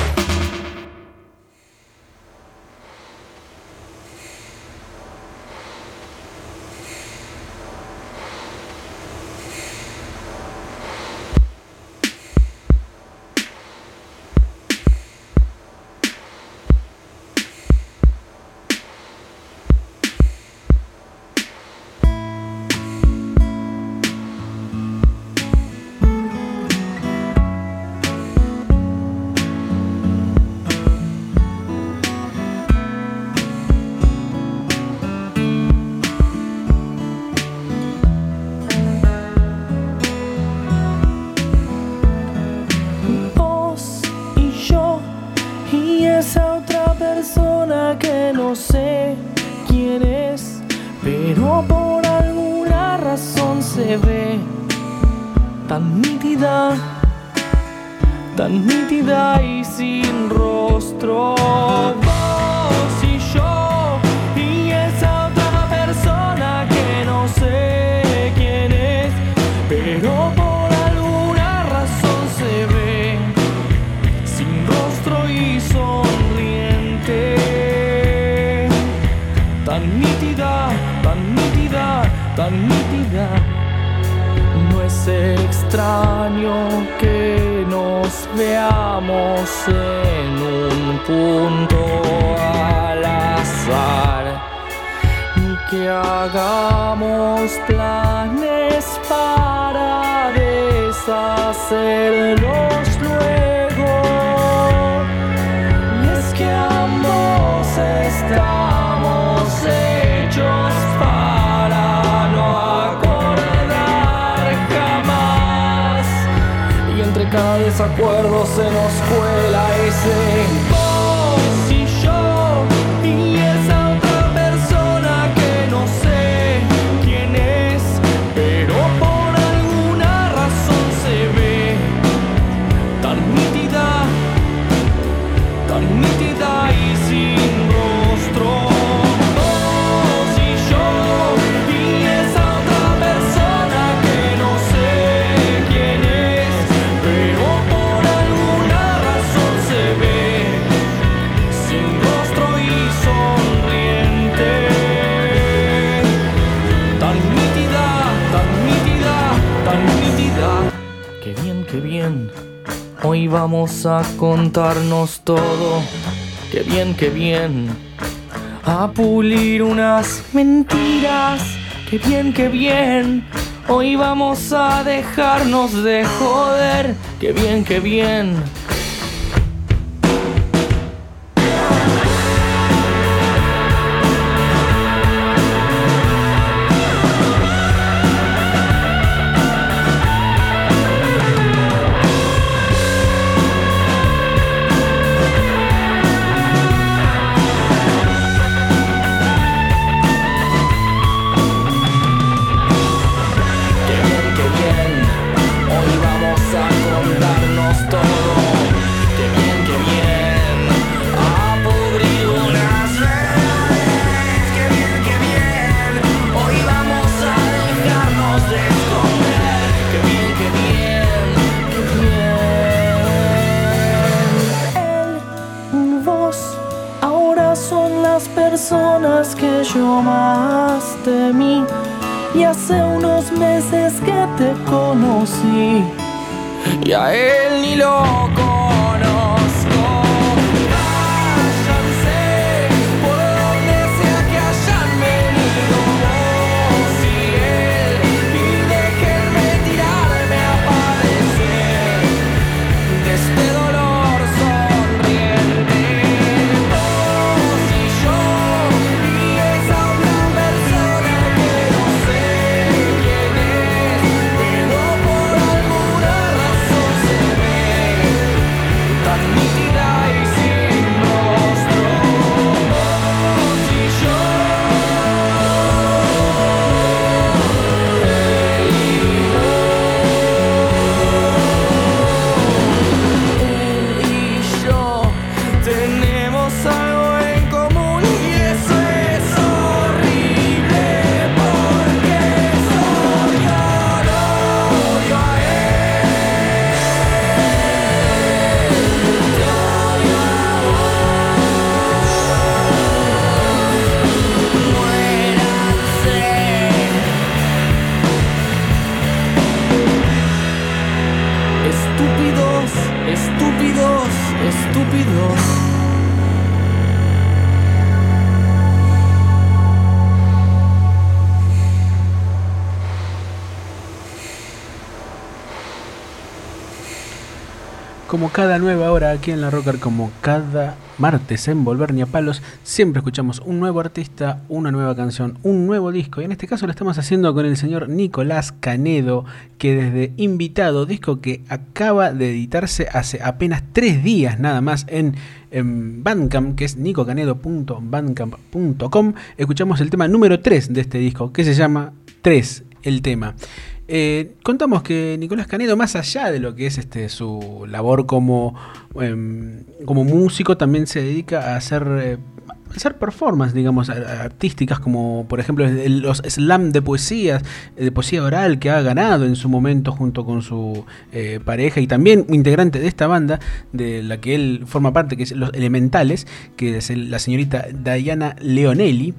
Desacuerdo se nos cuela ese vos y yo y esa otra persona que no sé quién es, pero por alguna razón se ve tan nítida, tan nítida y sin rostro. Vos y yo y esa otra persona que no sé quién es, pero qué bien, hoy vamos a contarnos todo. Qué bien, qué bien, a pulir unas mentiras. Qué bien, qué bien, hoy vamos a dejarnos de joder. Qué bien, qué bien. Personas que yo más temí, y hace unos meses que te conocí y a él ni lo conozco. Váyanse por donde sea que hayan venido vos y él, y déjenme tirarme a padecer de este dolor sonriente. Quién es, pero por alguna razón se ve estúpidos, estúpidos. Como cada nueva hora aquí en La Rocker, como cada martes en Volver Ni a Palos, siempre escuchamos un nuevo artista, una nueva canción, un nuevo disco. Y en este caso lo estamos haciendo con el señor Nicolás Canedo, que desde Invitado, disco que acaba de editarse hace apenas tres días nada más en, en Bandcamp, que es nicocanedo punto bandcamp punto com, escuchamos el tema número tres de este disco, que se llama tres, el tema. Eh, contamos que Nicolás Canedo, más allá de lo que es este su labor como, eh, como músico, también se dedica a hacer, eh, a hacer performances, digamos, artísticas, como por ejemplo los slam de poesías, de poesía oral, que ha ganado en su momento junto con su eh, pareja y también integrante de esta banda de la que él forma parte, que es Los Elementales, que es el, la señorita Diana Leonelli.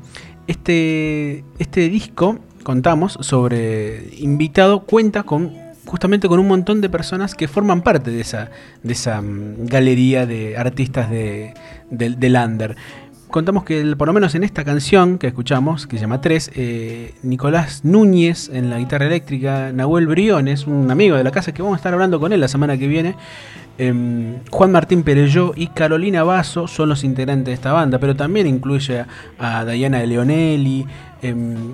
Este, este disco, contamos sobre Invitado, cuenta con justamente con un montón de personas que forman parte de esa, de esa um, galería de artistas de, de, del under. Contamos que el, por lo menos en esta canción que escuchamos, que se llama tres, eh, Nicolás Núñez en la guitarra eléctrica, Nahuel Briones, un amigo de la casa que vamos a estar hablando con él la semana que viene, eh, Juan Martín Perelló y Carolina Basso son los integrantes de esta banda, pero también incluye a, a Diana Leonelli, eh,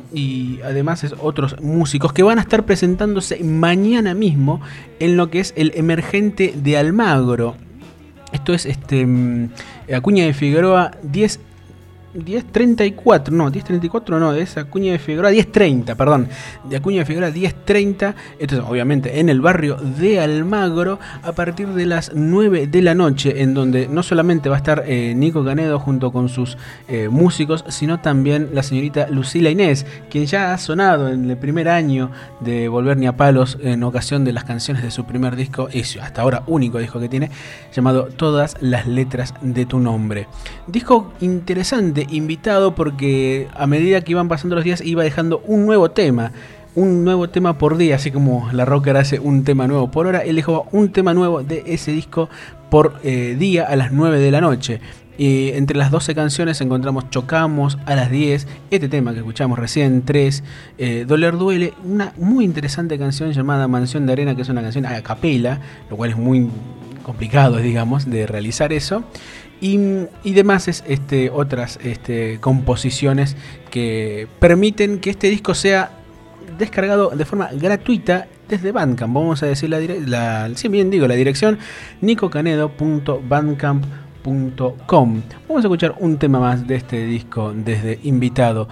y además es otros músicos que van a estar presentándose mañana mismo en lo que es el Emergente de Almagro. Esto es este Acuña de Figueroa diez treinta y cuatro, no, diez treinta y cuatro no, es Acuña de Figueroa diez treinta, perdón, de Acuña de Figueroa diez treinta, esto es obviamente en el barrio de Almagro, a partir de las nueve de la noche, en donde no solamente va a estar eh, Nico Canedo junto con sus eh, músicos, sino también la señorita Lucila Inés, quien ya ha sonado en el primer año de Volver Ni a Palos en ocasión de las canciones de su primer disco, ese hasta ahora único disco que tiene, llamado Todas las letras de tu nombre. Disco interesante, Invitado, porque a medida que iban pasando los días iba dejando un nuevo tema, un nuevo tema por día, así como la Rocker hace un tema nuevo por hora, él dejó un tema nuevo de ese disco por eh, día a las nueve de la noche. Y entre las doce canciones encontramos Chocamos a las diez, este tema que escuchamos recién, tres, eh, Doler Duele, una muy interesante canción llamada Mansión de Arena, que es una canción a capela, lo cual es muy complicado, digamos, de realizar eso. Y, y demás es este, otras este, composiciones que permiten que este disco sea descargado de forma gratuita desde Bandcamp. Vamos a decir la, la, sí, bien digo, la dirección nicocanedo punto bandcamp punto com. Vamos a escuchar un tema más de este disco desde Invitado,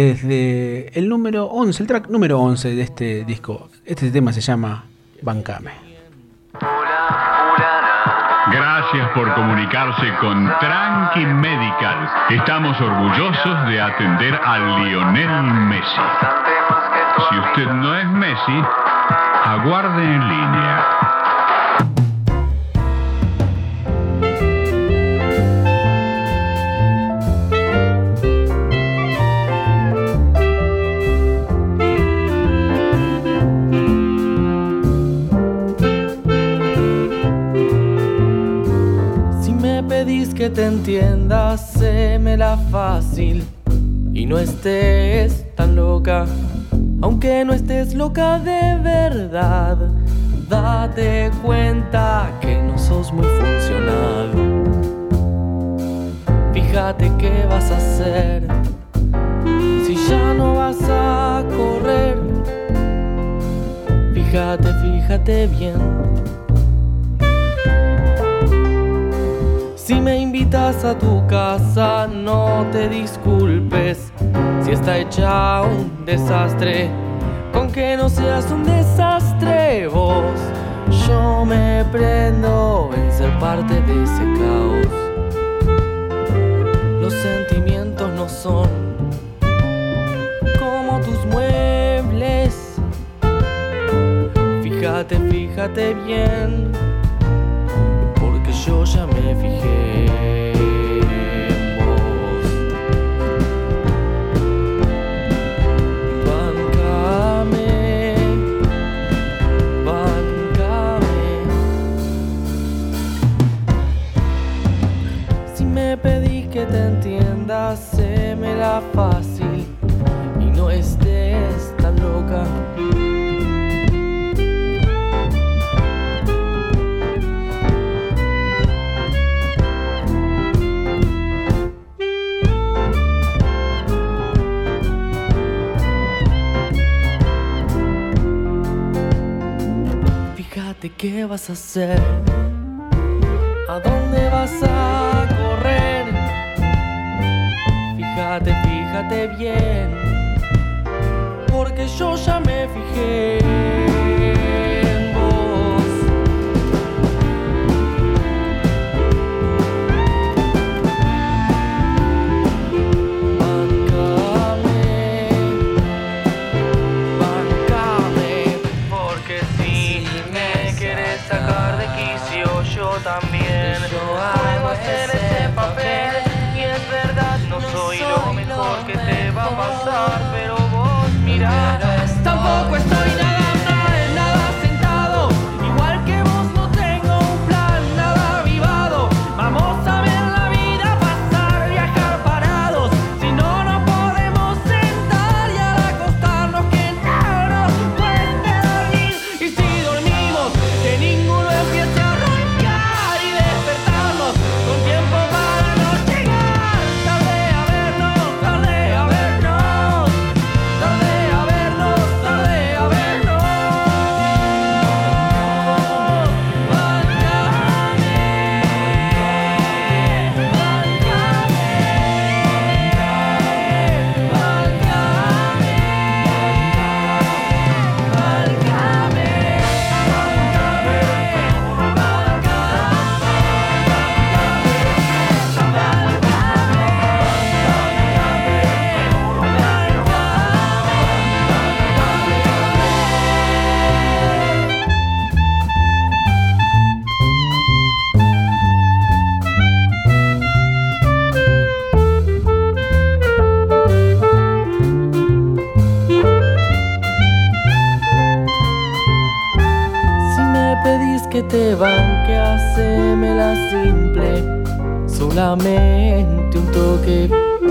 desde el número once, el track número once de este disco. Este tema se llama Bancame. Gracias por comunicarse con Tranqui Medical. Estamos orgullosos de atender a Lionel Messi. Si usted no es Messi, aguarde en línea. Que te entienda, sémela fácil y no estés tan loca, aunque no estés loca de verdad. Date cuenta que no sos muy funcional. Fíjate qué vas a hacer si ya no vas a correr. Fíjate, fíjate bien. Si me invitas a tu casa, no te disculpes si está hecha un desastre. Con que no seas un desastre vos, yo me prendo en ser parte de ese caos. Los sentimientos no son como tus muebles. Fíjate, fíjate bien, porque yo ya me fijé en vos. Bancame, bancame. ¿De qué vas a hacer? ¿A dónde vas a correr? Fíjate, fíjate bien, porque yo ya me fijé en vos. Bancame, bancame, porque si me quieres sacar de quicio, yo también puedo hacer ese papel. Y es verdad, no soy lo mejor que te va a pasar, pero vos mirá, tampoco estoy nada, nada, nada sentado. Igual que vos no tengo un plan, nada avivado. Vamos a ver la vida pasar, viajar parados. Si no, no podemos sentar y al acostarnos que no nos cueste dormir. Y si dormimos, que ninguno empiece a roncar y despertarnos con tiempo para no llegar tarde a vernos, tarde a vernos, tarde a vernos, tarde a vernos. Si me pedís que te banque, hacémela simple, solamente un toque.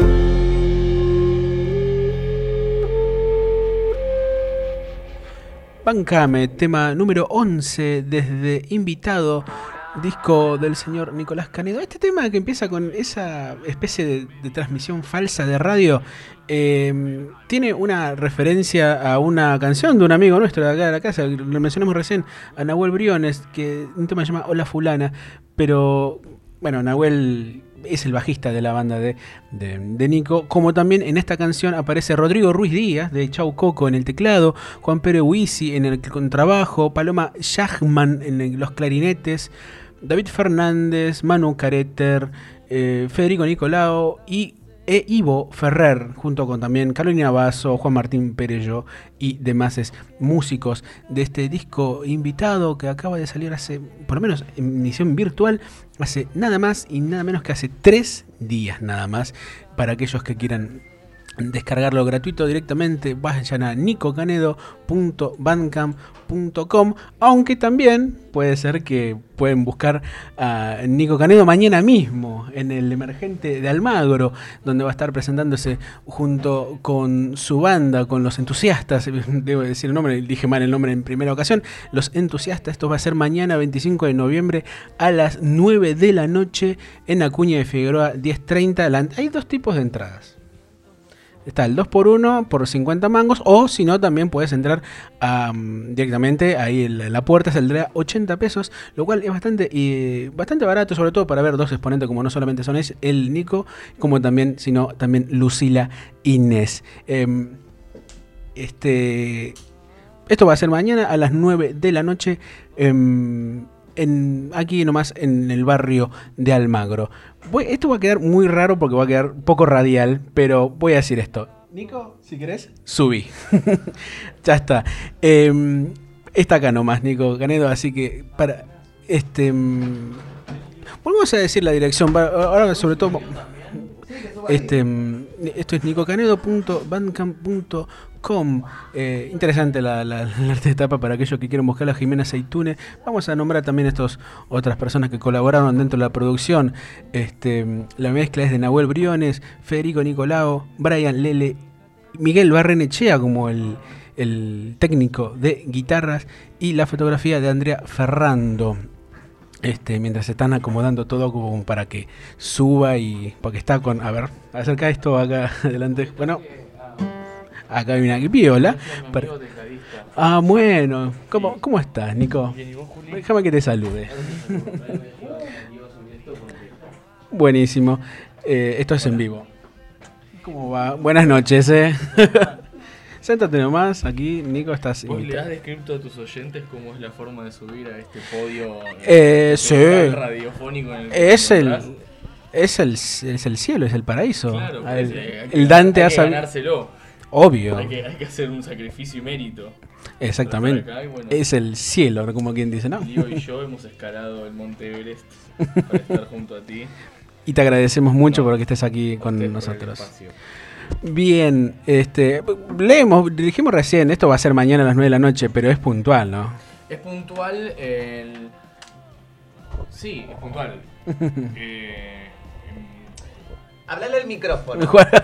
Bancame, tema número once desde Invitado, disco del señor Nicolás Canedo. Este tema que empieza con esa especie de, de transmisión falsa de radio eh, tiene una referencia a una canción de un amigo nuestro de acá de la casa, lo mencionamos recién, a Nahuel Briones, que un tema se llama Hola Fulana, pero bueno, Nahuel es el bajista de la banda de, de, de Nico, como también en esta canción aparece Rodrigo Ruiz Díaz de Chau Coco en el teclado, Juan Pérez Huisi en el contrabajo, Paloma Yagman en el, los clarinetes, David Fernández, Manu Careter, eh, Federico Nicolao y e Ivo Ferrer, junto con también Carolina Basso, Juan Martín Perello y demás músicos de este disco Invitado que acaba de salir hace, por lo menos en edición virtual, hace nada más y nada menos que hace tres días nada más. Para aquellos que quieran descargarlo gratuito directamente, vayan a nico canedo punto bandcamp punto com, aunque también puede ser que pueden buscar a Nico Canedo mañana mismo en el Emergente de Almagro, donde va a estar presentándose junto con su banda, con Los Entusiastas. Debo decir el nombre, dije mal el nombre en primera ocasión, Los Entusiastas. Esto va a ser mañana veinticinco de noviembre a las nueve de la noche en Acuña de Figueroa diez treinta. Hay dos tipos de entradas. Está el dos por uno por cincuenta mangos, o si no también puedes entrar um, directamente ahí en la puerta, saldrá ochenta pesos, lo cual es bastante eh, bastante barato, sobre todo para ver dos exponentes como no solamente son el Nico, como también, sino también Lucila Inés. Eh, este, esto va a ser mañana a las nueve de la noche. Eh, En, aquí nomás en el barrio de Almagro. Voy, esto va a quedar muy raro porque va a quedar poco radial, pero voy a decir esto. Nico, si querés, subí. Ya está. Eh, está acá nomás, Nico Canedo, así que para este volvemos a decir la dirección. Ahora sobre todo este esto es nico canedo punto bandcamp punto com. Eh, interesante la, la, la arte de tapa para aquellos que quieran buscar a Jimena Aceitune. Vamos a nombrar también a estas otras personas que colaboraron dentro de la producción. Este, la mezcla es de Nahuel Briones, Federico Nicolao, Brian Lele, Miguel Barrenechea como el, el técnico de guitarras, y la fotografía de Andrea Ferrando. Este, mientras se están acomodando todo como para que suba, y porque está con, a ver, acerca esto acá adelante. Bueno, acá hay una viola. Pero, Ah, bueno. ¿Cómo, ¿Cómo estás, Nico? Bien, ¿y vos, Juli? Déjame que te salude. Buenísimo. Eh, esto es en vivo. ¿Cómo va? Buenas noches, eh. Siéntate nomás, aquí, Nico, estás ¿Vos le invitado. has descrito a tus oyentes cómo es la forma de subir a este podio Eh, sí. radiofónico en el que Es te el, encontrás? es el es el cielo, es el paraíso. Claro, Ah, pues, el, eh, hay el que- Dante hay ha que sabido. ganárselo. Obvio. Hay que, hay que hacer un sacrificio y mérito. Exactamente. Para acá, y bueno, Es el cielo, como quien dice, ¿no? Leo y yo hemos escalado el Monte Everest para estar junto a ti. Y te agradecemos mucho por que estés aquí con Por el nosotros. espacio. Bien, este, leemos, dijimos recién, esto va a ser mañana a las nueve de la noche, pero es puntual, ¿no? Es puntual el... Sí, es puntual. eh, Hablale al micrófono.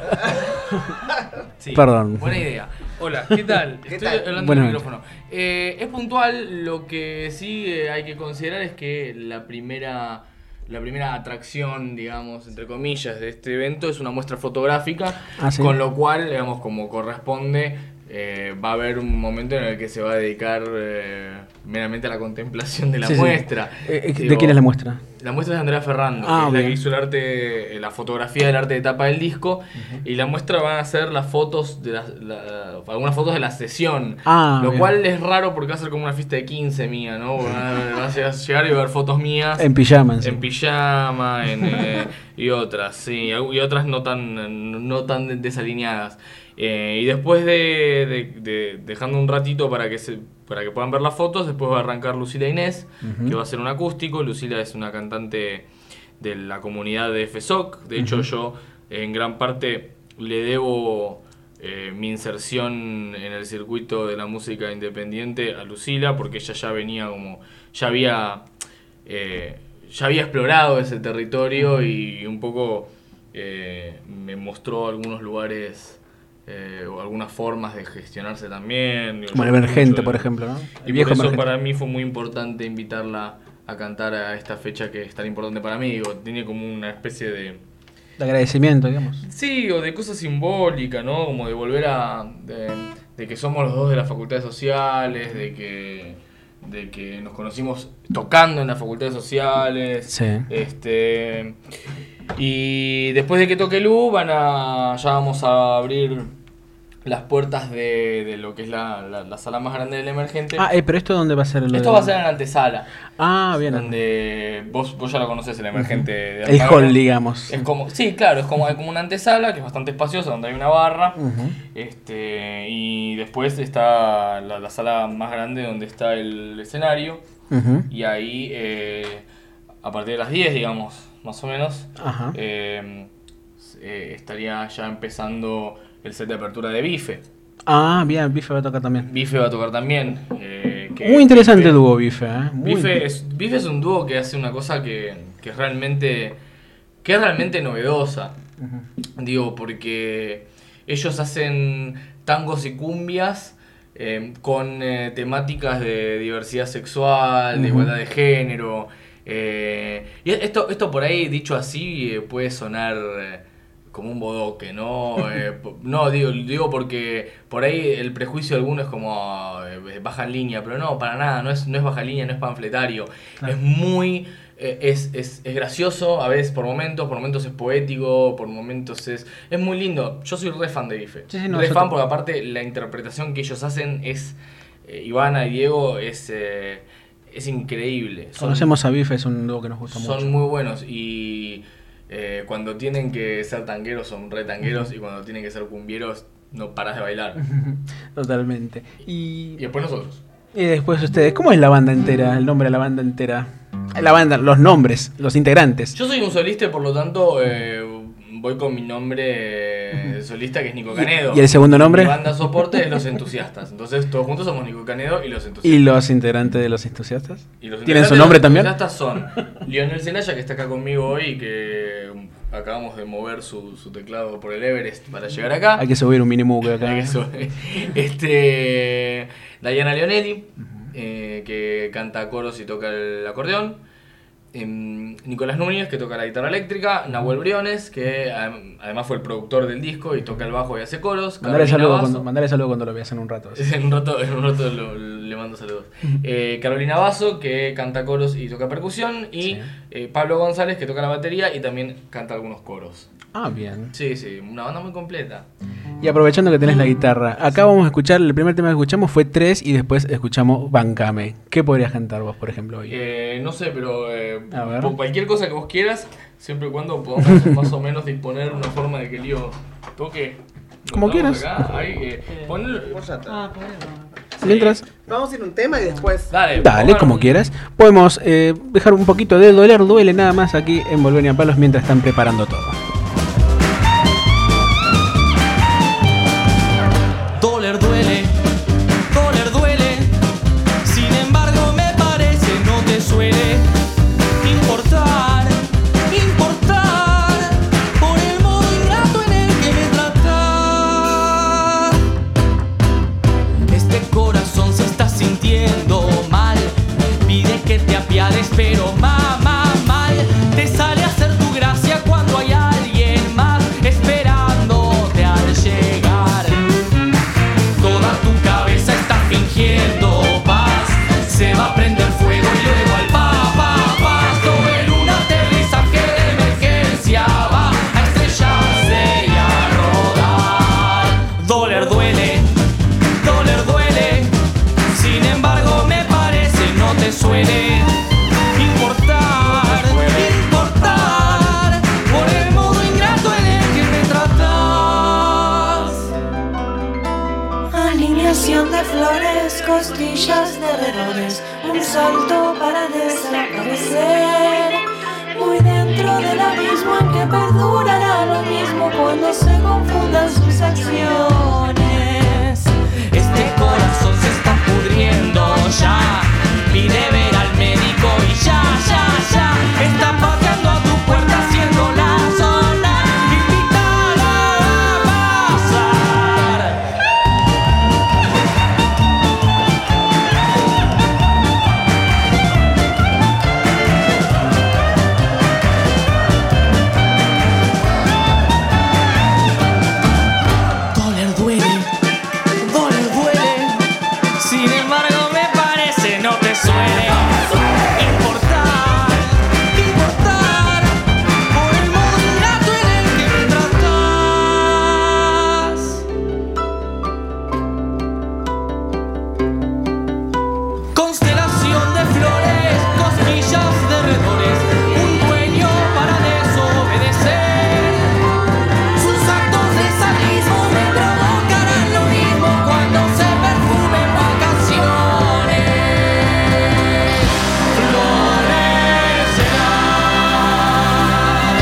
Sí, Perdón. buena idea. Hola, ¿qué tal? ¿Qué Estoy tal? hablando Buenas al noches. micrófono. Eh, es puntual, lo que sí eh, hay que considerar es que la primera, la primera atracción, digamos, entre comillas, de este evento es una muestra fotográfica, Ah, ¿sí? con lo cual, digamos, como corresponde, eh, va a haber un momento en el que se va a dedicar eh, meramente a la contemplación de la Sí, sí. muestra. Eh, eh, ¿De Digo, quién es la muestra? La muestra es de Andrea Ferrando, Ah, que es la bien. que hizo el arte, la fotografía del arte de tapa del disco, y la muestra van a ser las fotos de las, la- algunas fotos de la sesión, Ah, lo bien. cual es raro porque va a ser como una fiesta de quince mía, ¿no? Vas a llegar y ver fotos mías En pijama, sí. en pijama, en, eh, y otras, sí, y otras no tan, no tan desalineadas. Eh, y después de, de- de- dejando un ratito para que se para que puedan ver las fotos, después va a arrancar Lucila Inés, Ujú. que va a ser un acústico. Lucila es una cantante de la comunidad de F S O C. De hecho, Ujú. yo en gran parte le debo eh, mi inserción en el circuito de la música independiente a Lucila, porque ella ya venía como, ya había, eh, ya había explorado ese territorio y un poco eh, me mostró algunos lugares eh, o algunas formas de gestionarse también. Digo, Como el yo emergente, mucho de- por ejemplo, ¿no? El Y viejo por eso emergente. para mí fue muy importante invitarla a cantar a esta fecha que es tan importante para mí. Digo, tiene como una especie de... De agradecimiento, digamos. Sí, o de cosa simbólica, ¿no? Como de volver a... De, de que somos los dos de las facultades sociales, de que, de que nos conocimos tocando en las facultades sociales. Sí. Este, y después de que toque Lu, van a, ya vamos a abrir las puertas de, de lo que es la, la, la sala más grande del emergente. Ah, eh, pero ¿esto dónde va a ser? Lo Esto de- va a ser en la antesala. Ah, bien. Donde vos, vos ya lo conocés, el emergente de El Almagro. hall, digamos. Es como, sí, claro, es como, hay como una antesala que es bastante espaciosa, donde hay una barra. Ujú. Este, y después está la, la sala más grande donde está el escenario. Ujú. Y ahí, eh, a partir de las diez, digamos, más o menos, Ajá. eh, eh, estaría ya empezando el set de apertura de Bife. Ah, bien, Bife va a tocar también. Bife va a tocar también. eh, que Muy interesante Bife- el dúo Bife, ¿eh? Muy Bife inter- es, Bife es un dúo que hace una cosa que, que es realmente que es realmente novedosa. Digo, porque ellos hacen tangos y cumbias eh, con eh, temáticas de diversidad sexual, de Ujú. igualdad de género. eh, y esto, esto por ahí, dicho así, eh, puede sonar eh, como un bodoque, ¿no? Eh, po- no, digo, digo porque por ahí el prejuicio de algunos es como eh, baja en línea, pero no, para nada, no es, no es baja en línea, no es panfletario. Claro. Es muy... eh, es, es, es gracioso, a veces por momentos, por momentos es poético, por momentos es... Es muy lindo. Yo soy re fan de Bife. Sí, sí, no, re yo fan te- porque aparte la interpretación que ellos hacen es... eh, Ivana y Diego es... eh, es increíble. Son- Conocemos a Bife, es un dúo que nos gusta son mucho. muy buenos y eh, cuando tienen que ser tangueros son re tangueros y cuando tienen que ser cumbieros no paras de bailar. Totalmente. Y, Y después nosotros. y después ustedes, ¿cómo es la banda entera? El nombre de la banda entera. La banda, los nombres, los integrantes. Yo soy un solista y por lo tanto eh, voy con mi nombre eh, solista que es Nico Canedo. ¿Y el segundo nombre? Mi banda soporte es Los Entusiastas. Entonces todos juntos somos Nico Canedo y Los Entusiastas. ¿Y los integrantes de los entusiastas? Y los ¿Tienen integrantes su de nombre Los también? Entusiastas son Lionel Zelaya, que está acá conmigo hoy y que acabamos de mover su, su teclado por el Everest para llegar acá. Hay que subir un mini que acá. Hay que subir. Este, Diana Leonelli, eh, que canta coros y toca el acordeón. em, Nicolás Núñez, que toca la guitarra eléctrica, Nahuel Briones, que am, además fue el productor del disco y toca el bajo y hace coros. Mandale Carolina saludo, Basso. cuando, mandale saludo cuando lo veas en un rato. En un rato, en un rato lo- le mando saludos. Eh, Carolina Basso, que canta coros y toca percusión. Y Sí. eh, Pablo González, que toca la batería y también canta algunos coros. Ah, bien. Sí, sí, una banda muy completa. Y aprovechando que tenés la guitarra, acá vamos a escuchar, el primer tema que escuchamos fue tres y después escuchamos Bancame. ¿Qué podrías cantar vos, por ejemplo, hoy? Eh, no sé, pero eh, A ver. por cualquier cosa que vos quieras, siempre y cuando podamos más o menos disponer una forma de que Lío toque. Como Estamos quieras. acá, ahí, eh, ponelo- Ah, Mientras, Vamos a ir a un tema y después. Dale, dale, pongan como un- quieras. Podemos eh, dejar un poquito de Doler Duele nada más aquí en Volver a Palos mientras están preparando todo. Doler duele, doler duele. Sin embargo me parece no te suele importar, importar por el modo ingrato en el que me tratas. Este corazón se está sintiendo mal, pide que te apiades pero mamá mal. Te sale a hacer tu gracia cuando hay alguien más esperándote al llegar. Toda tu cabeza está fingiendo paz. Se va a prender fuego y luego al pa, pa, paso en un aterrizaje de emergencia va a estrellarse y a rodar. Doler duele, doler duele. Sin embargo me parece no te suele importar, importar por el modo ingrato en el que me tratas. Alineación de flores, costillas de errores, un salto para desaparecer. Muy dentro del abismo en que perdurará lo mismo cuando se confundan sus acciones. Este corazón se está pudriendo ya. Pide ver al médico y ya, ya, ya está pateando a tu puerta haciendo la zona. Invítala a pasar. Doler duele, doler duele. Sin embargo me parece no te suele importar, importar por el modo ingrato en el que me tratas. Constelación de flores, cosquillas de redores, un dueño para desobedecer. Sus actos de sadismo me provocarán lo mismo cuando se perfumen vacaciones. Florecerán,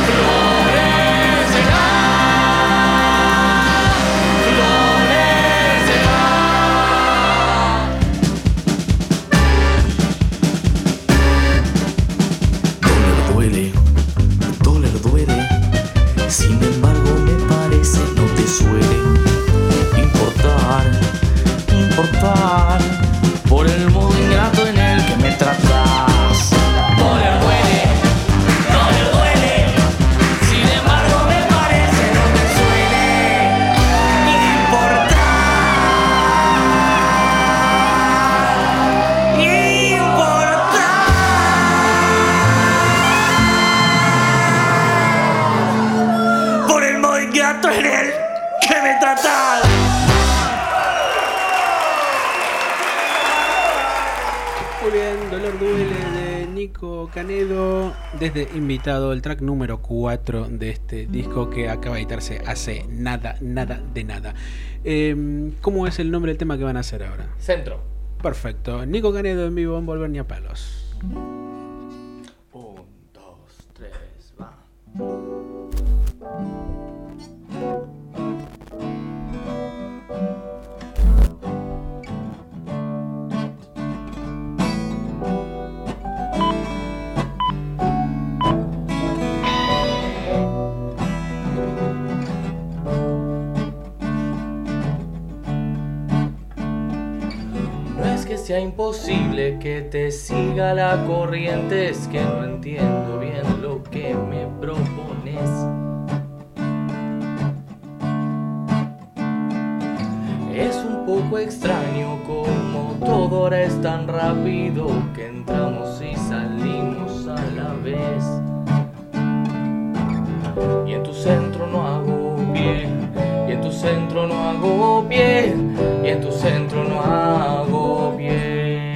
florecerán, florecerán. Doler duele, doler duele. Sin embargo me parece no te suele importar, importar por el modo ingrato en el que me tratas. Doler duele, doler duele. Sin embargo me parece no te suele importar, importar por el modo ingrato en el que me tratas. Muy bien, Dolor Duele de Nico Canedo, desde invitado, el track número cuatro de este disco que acaba de editarse hace nada, nada de nada. Eh, ¿Cómo es el nombre del tema que van a hacer ahora? Centro. Perfecto, Nico Canedo en vivo en Volver ni a Palos. Un, dos, tres, va. No es que sea imposible que te siga la corriente, es que no entiendo bien lo que me propones. Es un poco extraño como todo ahora es tan rápido que entramos y salimos a la vez. Y en tu centro no hago pie, y en tu centro no hago pie, y en tu centro no hago pie.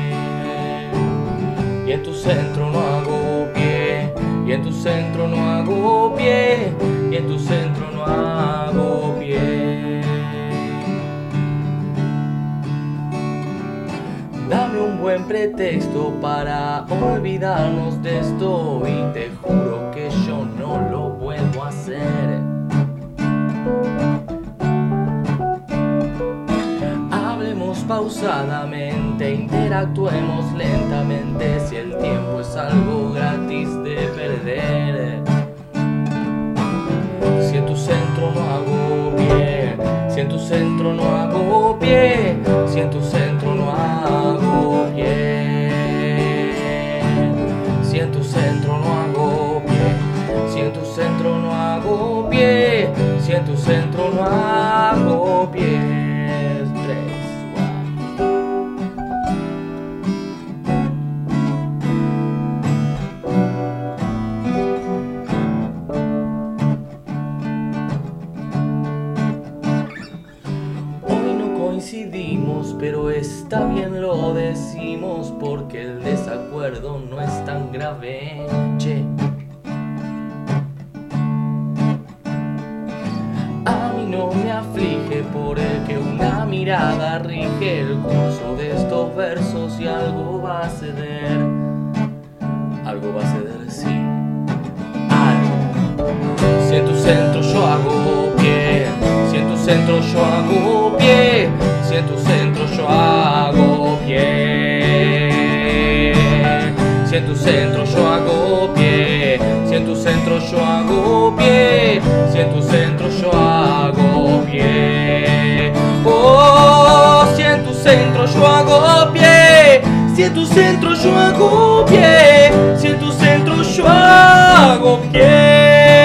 Y en tu centro no hago pie, y en tu centro no hago pie, y en tu centro no hago pie. Dame un buen pretexto para olvidarnos de esto y te juro que yo no lo vuelvo a hacer. Hablemos pausadamente, interactuemos lentamente, si el tiempo es algo gratis de perder. Si en tu centro no hago pie, si en tu centro no hago pie, si en tu centro no hago pie, si en tu centro no hago pie, si en tu centro no hago pie, si en tu centro no hago pie. Tres. Pero está bien lo decimos porque el desacuerdo no es tan grave. Che. A mí no me aflige por el que una mirada rige el curso de estos versos y algo va a ceder. Algo va a ceder, sí. Algo. Si en tu centro yo hago pie, si en tu centro yo hago pie, si en tu centro yo hago pie, si en tu centro yo hago pie, si en tu centro yo hago pie, si en tu centro yo hago pie. Oh, si en tu centro yo hago pie, si en tu centro yo hago pie, si en tu centro yo hago pie.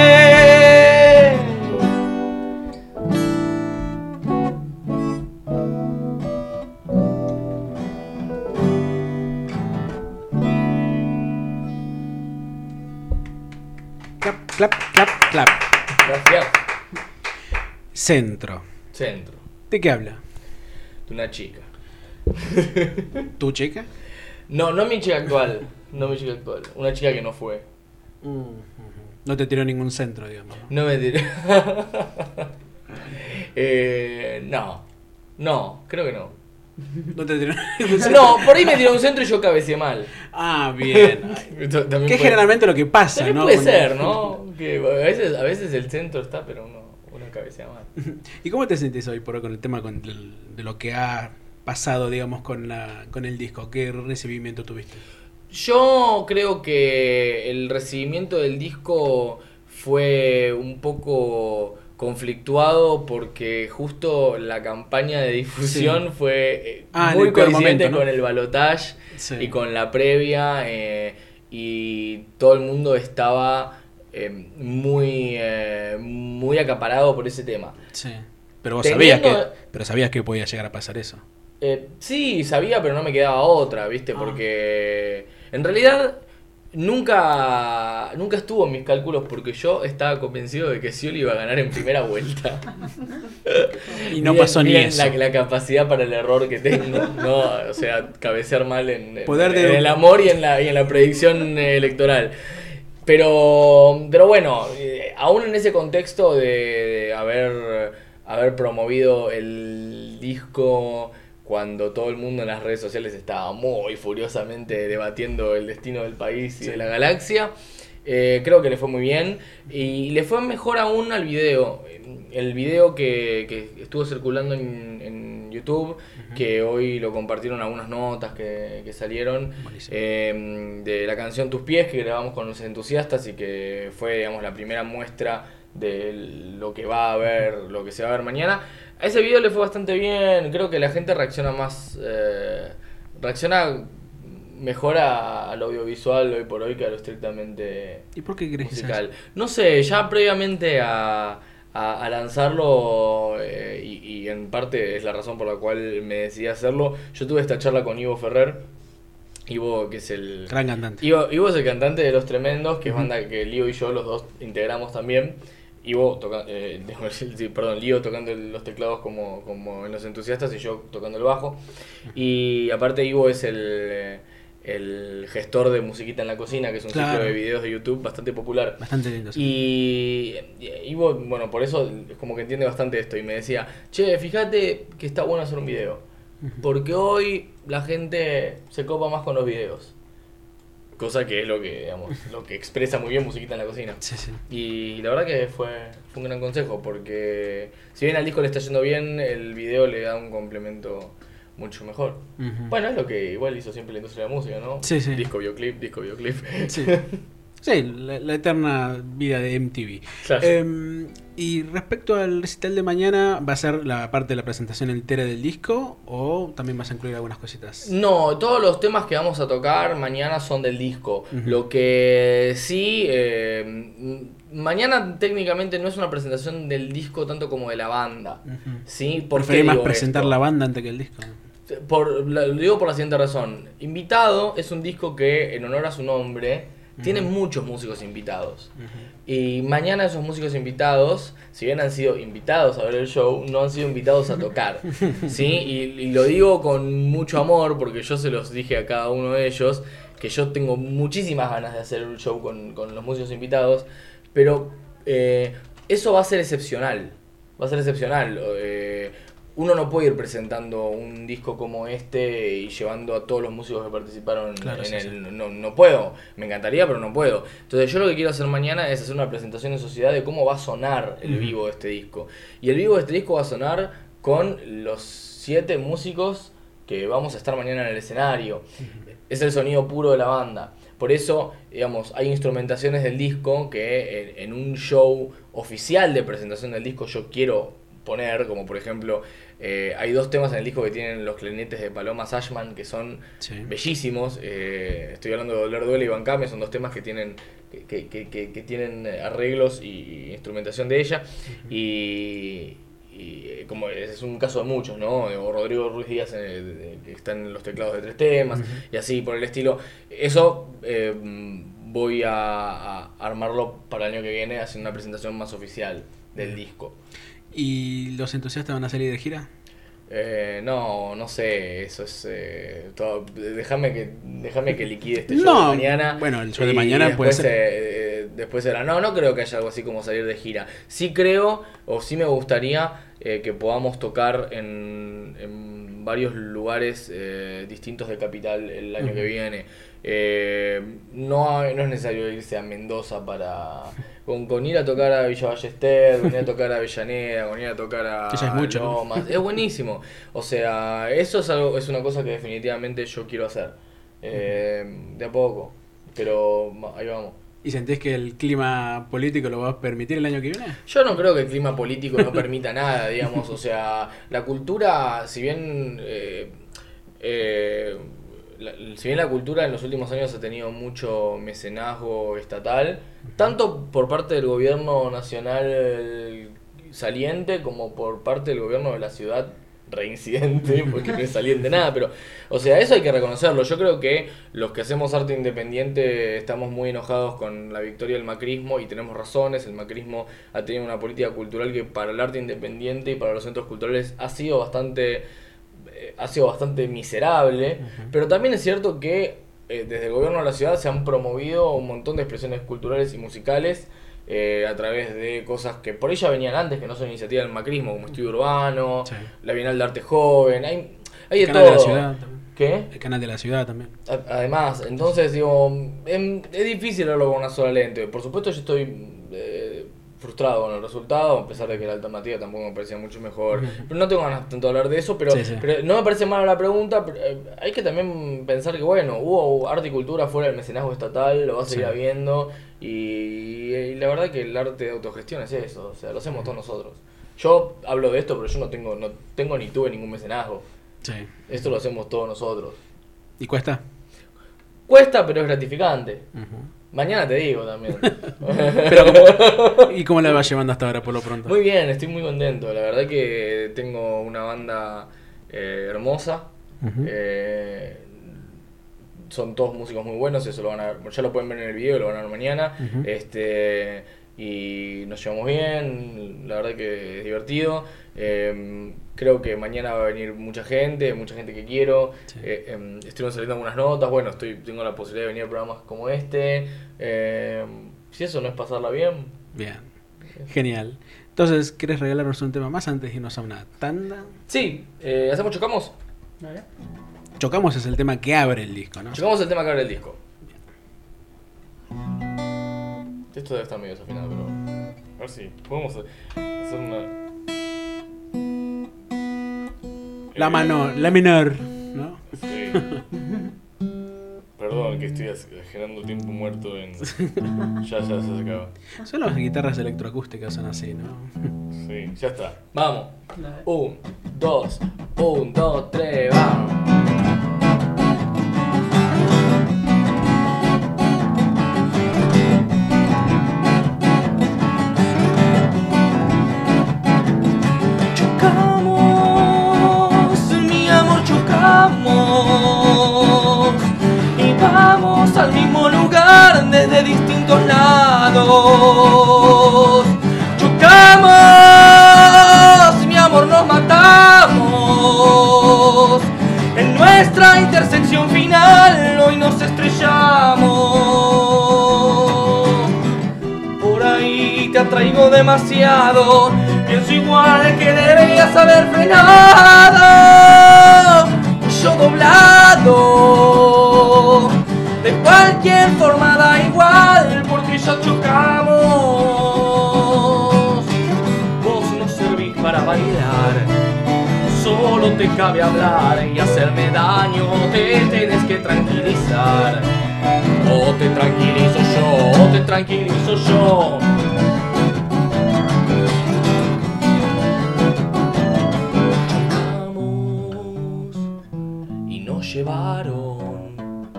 Clap, clap, clap. Gracias. Centro. Centro. ¿De qué habla? De una chica. ¿Tu chica? No, no mi chica actual. No mi chica actual. Una chica que no fue. No te tiró ningún centro, digamos. No me tiró. eh, no. No, creo que no. No te tiró No, por ahí me tiró un centro y yo cabeceé mal. Ah, bien. También que es puede... generalmente lo que pasa, también ¿no? Puede Cuando... ser, ¿no? Que a veces, a veces el centro está, pero uno, uno cabecea mal. ¿Y cómo te sentís hoy por hoy con el tema con el, de lo que ha pasado, digamos, con, la, con el disco? ¿Qué recibimiento tuviste? Yo creo que el recibimiento del disco fue un poco conflictuado porque justo la campaña de difusión sí. fue eh, ah, muy coincidente momento, ¿no? con el balotage sí. y con la previa eh, y todo el mundo estaba eh, muy eh, muy acaparado por ese tema. Sí. Pero vos Teniendo, sabías que pero sabías que podía llegar a pasar eso. Eh, sí, sabía, pero no me quedaba otra, ¿viste? Porque ah. en realidad Nunca nunca estuvo en mis cálculos porque yo estaba convencido de que Scioli iba a ganar en primera vuelta. Y no pasó ni eso. La, la capacidad para el error que tengo, ¿no? O sea, cabecear mal en, en, Poder de... en el amor y en la, y en la predicción electoral. Pero, pero bueno, eh, aún en ese contexto de, de haber, haber promovido el disco cuando todo el mundo en las redes sociales estaba muy furiosamente debatiendo el destino del país y sí. de la galaxia, eh, creo que le fue muy bien y le fue mejor aún al video. El video que, que estuvo circulando en, en YouTube, uh-huh. que hoy lo compartieron algunas notas que, que salieron, eh, de la canción Tus Pies, que grabamos con los entusiastas y que fue, digamos, la primera muestra de lo que va a haber, lo que se va a ver mañana. A ese video le fue bastante bien, creo que la gente reacciona más, eh, reacciona mejor a- al audiovisual hoy por hoy que a lo estrictamente ¿Y por qué crees que musical. sea No sé, ya previamente a, a, a lanzarlo, eh, y, y en parte es la razón por la cual me decidí a hacerlo, yo tuve esta charla con Ivo Ferrer. Ivo, que es el... Gran cantante. Ivo, Ivo es el cantante de Los Tremendos, que es Ujú. banda que Lío y yo los dos integramos también. Ivo toca, eh, sí, perdón, Lío tocando los teclados como, como en Los Entusiastas y yo tocando el bajo. Y aparte Ivo es el, eh, el gestor de Musiquita en la Cocina, que es un Claro. ciclo de videos de YouTube bastante popular. Bastante lindo. sí. Y y Ivo, bueno, por eso es como que entiende bastante esto y me decía, che, fíjate que está bueno hacer un video, porque hoy la gente se copa más con los videos. Cosa que es lo que, digamos, lo que expresa muy bien Musiquita en la Cocina. Sí, sí. Y la verdad que fue, fue un gran consejo, porque si bien al disco le está yendo bien, el video le da un complemento mucho mejor. Ujú. Bueno, es lo que igual hizo siempre la industria de la música, ¿no? Sí, sí. Disco, videoclip, disco, videoclip. Sí. Sí, la, la eterna vida de M T V. Claro. Em, y respecto al recital de mañana, ¿va a ser la parte de la presentación entera del disco o también vas a incluir algunas cositas? No, todos los temas que vamos a tocar mañana son del disco. Ujú. Lo que sí, eh, m- mañana técnicamente no es una presentación del disco tanto como de la banda. Ujú. ¿Sí? ¿Por qué Preferí más digo presentar esto? la banda antes que el disco. Por, la- lo digo por la siguiente razón. Invitado es un disco que, en honor a su nombre, tiene muchos músicos invitados. Y mañana esos músicos invitados, si bien han sido invitados a ver el show, no han sido invitados a tocar. ¿Sí? Y, y lo digo con mucho amor, porque yo se los dije a cada uno de ellos, que yo tengo muchísimas ganas de hacer un show con, con los músicos invitados, pero eh, eso va a ser excepcional. Va a ser excepcional. Eh, uno no puede ir presentando un disco como este y llevando a todos los músicos que participaron Claro, en sí, él. sí. No, no puedo. Me encantaría, pero no puedo. Entonces yo lo que quiero hacer mañana es hacer una presentación en sociedad de cómo va a sonar el Ujú. vivo de este disco. Y el vivo de este disco va a sonar con los siete músicos que vamos a estar mañana en el escenario. Es el sonido puro de la banda. Por eso, digamos, hay instrumentaciones del disco que en, en un show oficial de presentación del disco yo quiero poner, como por ejemplo, eh, hay dos temas en el disco que tienen los clarinetes de Paloma Sashman que son Sí. bellísimos. Eh, estoy hablando de Doler Duele y Bancame, son dos temas que tienen que, que, que, que tienen arreglos y, y instrumentación de ella. Y, y eh, como es un caso de muchos, ¿no? O Rodrigo Ruiz Díaz, eh, de- de- que están en los teclados de tres temas, Ujú. y así por el estilo. Eso eh, voy a, a armarlo para el año que viene, haciendo una presentación más oficial del disco. ¿Y los entusiastas van a salir de gira? Eh, no, no sé, eso es eh, todo. Déjame que déjame que liquide este show No, de mañana. bueno, el show de y mañana después, puede ser. eh, eh, después será. No, no creo que haya algo así como salir de gira. Sí creo, o sí me gustaría eh, que podamos tocar en, en varios lugares eh, distintos de Capital el año Ujú. que viene. Eh, no, hay- no es necesario irse a Mendoza para. Con, con ir a tocar a Villa Ballester, con ir a tocar a Avellaneda, con ir a tocar a Que ya es mucho, ¿no? Lomas. Es buenísimo. O sea, eso es algo, es una cosa que definitivamente yo quiero hacer. Eh, de a poco. Pero ma- ahí vamos. ¿Y sentís que el clima político lo va a permitir el año que viene? Yo no creo que el clima político no permita nada, digamos. O sea, la cultura, si bien. Eh, eh, la- si bien la cultura en los últimos años ha tenido mucho mecenazgo estatal, tanto por parte del gobierno nacional saliente como por parte del gobierno de la ciudad reincidente, porque no es saliente nada, pero, o sea, eso hay que reconocerlo. Yo creo que los que hacemos arte independiente estamos muy enojados con la victoria del macrismo y tenemos razones. El macrismo ha tenido una política cultural que para el arte independiente y para los centros culturales ha sido bastante eh, ha sido bastante miserable, pero también es cierto que eh, desde el gobierno de la ciudad se han promovido un montón de expresiones culturales y musicales eh, a través de cosas que por ella venían antes, que no son iniciativas del macrismo, como Estudio Urbano, la Bienal de Arte Joven, hay, hay de El canal todo. de la ciudad también. ¿Qué? El canal de la ciudad también. A- Además, entonces digo, em, es difícil verlo con una sola lente. Por supuesto yo estoy eh, frustrado con el resultado, a pesar de que la alternativa tampoco me parecía mucho mejor. Pero no tengo ganas tanto de hablar de eso, pero, Sí, sí. pero no me parece mala la pregunta. Pero, eh, hay que también pensar que, bueno, hubo arte y cultura fuera del mecenazgo estatal, lo va a seguir Sí. habiendo. Y, y la verdad que el arte de autogestión es eso, o sea, lo hacemos todos nosotros. Yo hablo de esto, pero yo no tengo, no tengo ni tuve ningún mecenazgo. Sí. Esto lo hacemos todos nosotros. ¿Y cuesta? Cuesta, pero es gratificante. Mañana te digo también. Pero, ¿cómo- ¿Y cómo la vas llevando hasta ahora por lo pronto? Muy bien, estoy muy contento. La verdad que tengo una banda eh, hermosa. Ujú. Eh, son todos músicos muy buenos, eso lo van a, ya lo pueden ver en el video, lo van a ver mañana. Ujú. Este, y nos llevamos bien, la verdad que es divertido. Eh, creo que mañana va a venir mucha gente, mucha gente que quiero. Eh, eh, estuvimos saliendo algunas notas, bueno, estoy tengo la posibilidad de venir a programas como este. Eh, si eso no es pasarla bien. Bien, genial. Entonces, ¿quieres regalarnos un tema más antes de irnos a una tanda? Sí, eh, ¿hacemos Chocamos? Chocamos es el tema que abre el disco, ¿no? Chocamos el tema que abre el disco. Esto debe estar medio desafinado, pero... A ver si podemos hacer una... La mano, la menor, ¿no? Sí. Perdón que estoy generando tiempo muerto en... Ya, ya, ya se acaba. Son las guitarras electroacústicas, son así, ¿no? Sí, ya está. Vamos. Un, dos, un, dos, tres, vamos. Chocamos, mi amor, chocamos y vamos al mismo lugar desde distintos lados. Chocamos, mi amor, nos matamos en nuestra intersección final. Hoy nos estrellamos. Por ahí te atraigo demasiado. Pienso igual que deberías haber frenado. Yo doblado. De cualquier forma da igual porque ya chocamos. Vos no servís para bailar. Solo te cabe hablar y hacerme daño. Te tenés que tranquilizar. O te tranquilizo yo, o te tranquilizo yo. Llevaron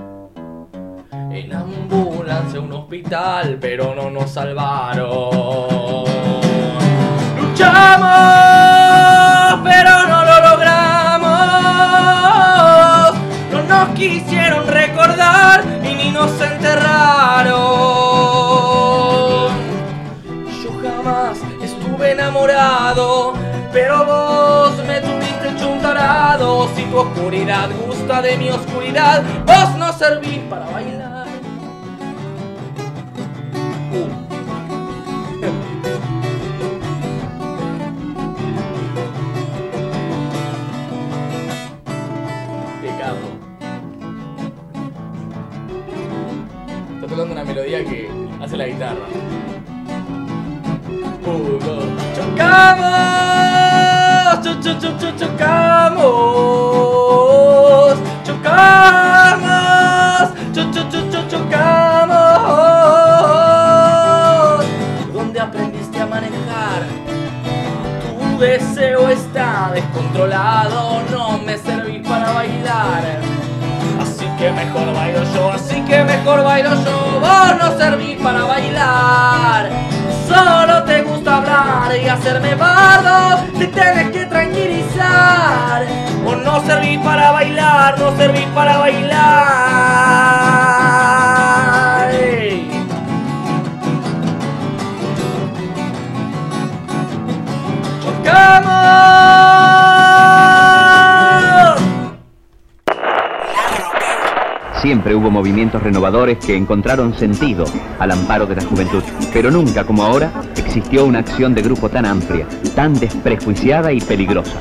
en ambulancia a un hospital, pero no nos salvaron. Luchamos, pero no lo logramos. No nos quisieron recordar y ni nos enterraron. Yo jamás estuve enamorado, pero vos me tuviste hecho un tarado. Si tu oscuridad gusta de mi oscuridad, vos no servís para bailar. Uh. Qué capo. Está tocando una melodía que hace la guitarra. Uh, dos. ¡Chocamos! Cho, cho, cho, cho, chocamos, chocamos, cho, cho, cho, cho, chocamos. ¿Dónde aprendiste a manejar? Tu deseo está descontrolado, no me servís para bailar. Así que mejor bailo yo, así que mejor bailo yo. Vos no servís para bailar. Solo te gusta hablar y hacerme bardo. Te tenés que tranquilizar. O no servís para bailar, no servís para bailar. Ey. ¡Chocamos! Siempre hubo movimientos renovadores que encontraron sentido al amparo de la juventud, pero nunca como ahora existió una acción de grupo tan amplia, tan desprejuiciada y peligrosa.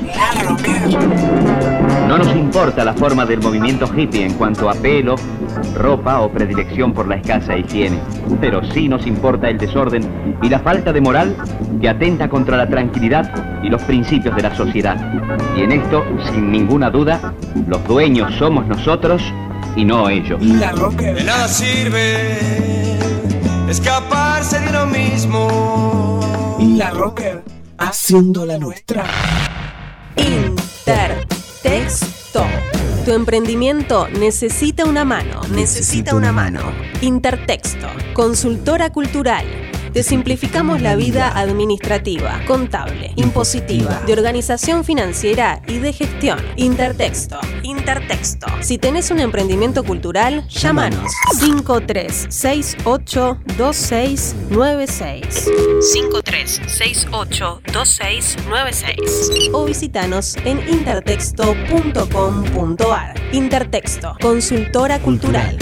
No nos importa la forma del movimiento hippie en cuanto a pelo, ropa o predilección por la escasa higiene, pero sí nos importa el desorden y la falta de moral que atenta contra la tranquilidad y los principios de la sociedad. Y en esto, sin ninguna duda, los dueños somos nosotros y no ellos. De nada sirve escaparse de uno mismo. La Rocker haciendo la nuestra. Intertexto. Tu emprendimiento necesita una mano. Necesita una mano. Intertexto, consultora cultural. Te simplificamos la vida administrativa, contable, impositiva, de organización financiera y de gestión. Intertexto. Intertexto. Si tenés un emprendimiento cultural, llámanos. cinco tres seis ocho dos seis nueve seis. cinco tres seis ocho dos seis nueve seis. O visitanos en intertexto punto com punto ar. Intertexto, consultora cultural.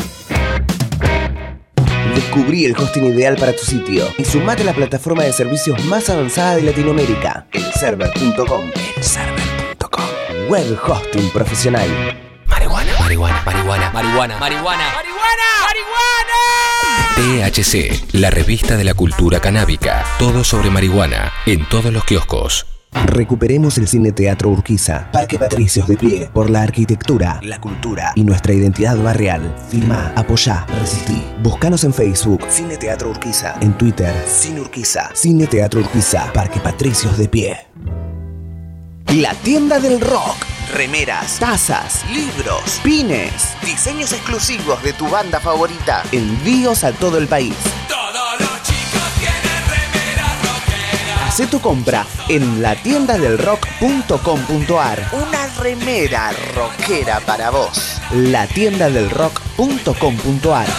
Descubrí el hosting ideal para tu sitio y sumate a la plataforma de servicios más avanzada de Latinoamérica, el server punto com. el server punto com. Web hosting profesional. Marihuana, marihuana, marihuana, marihuana, marihuana, marihuana. T H C, la revista de la cultura canábica. Todo sobre marihuana en todos los kioscos. Recuperemos el Cine Teatro Urquiza, Parque Patricios de pie, por la arquitectura, la cultura y nuestra identidad barrial. Firma, apoyá, resistí. Búscanos en Facebook, Cine Teatro Urquiza. En Twitter, Cine Urquiza. Cine Teatro Urquiza, Parque Patricios de pie. La tienda del rock. Remeras, tazas, libros, pines, diseños exclusivos de tu banda favorita. Envíos a todo el país. Hacé tu compra en la tienda del rock punto com punto ar. Una remera rockera para vos. la tienda del rock punto com punto ar.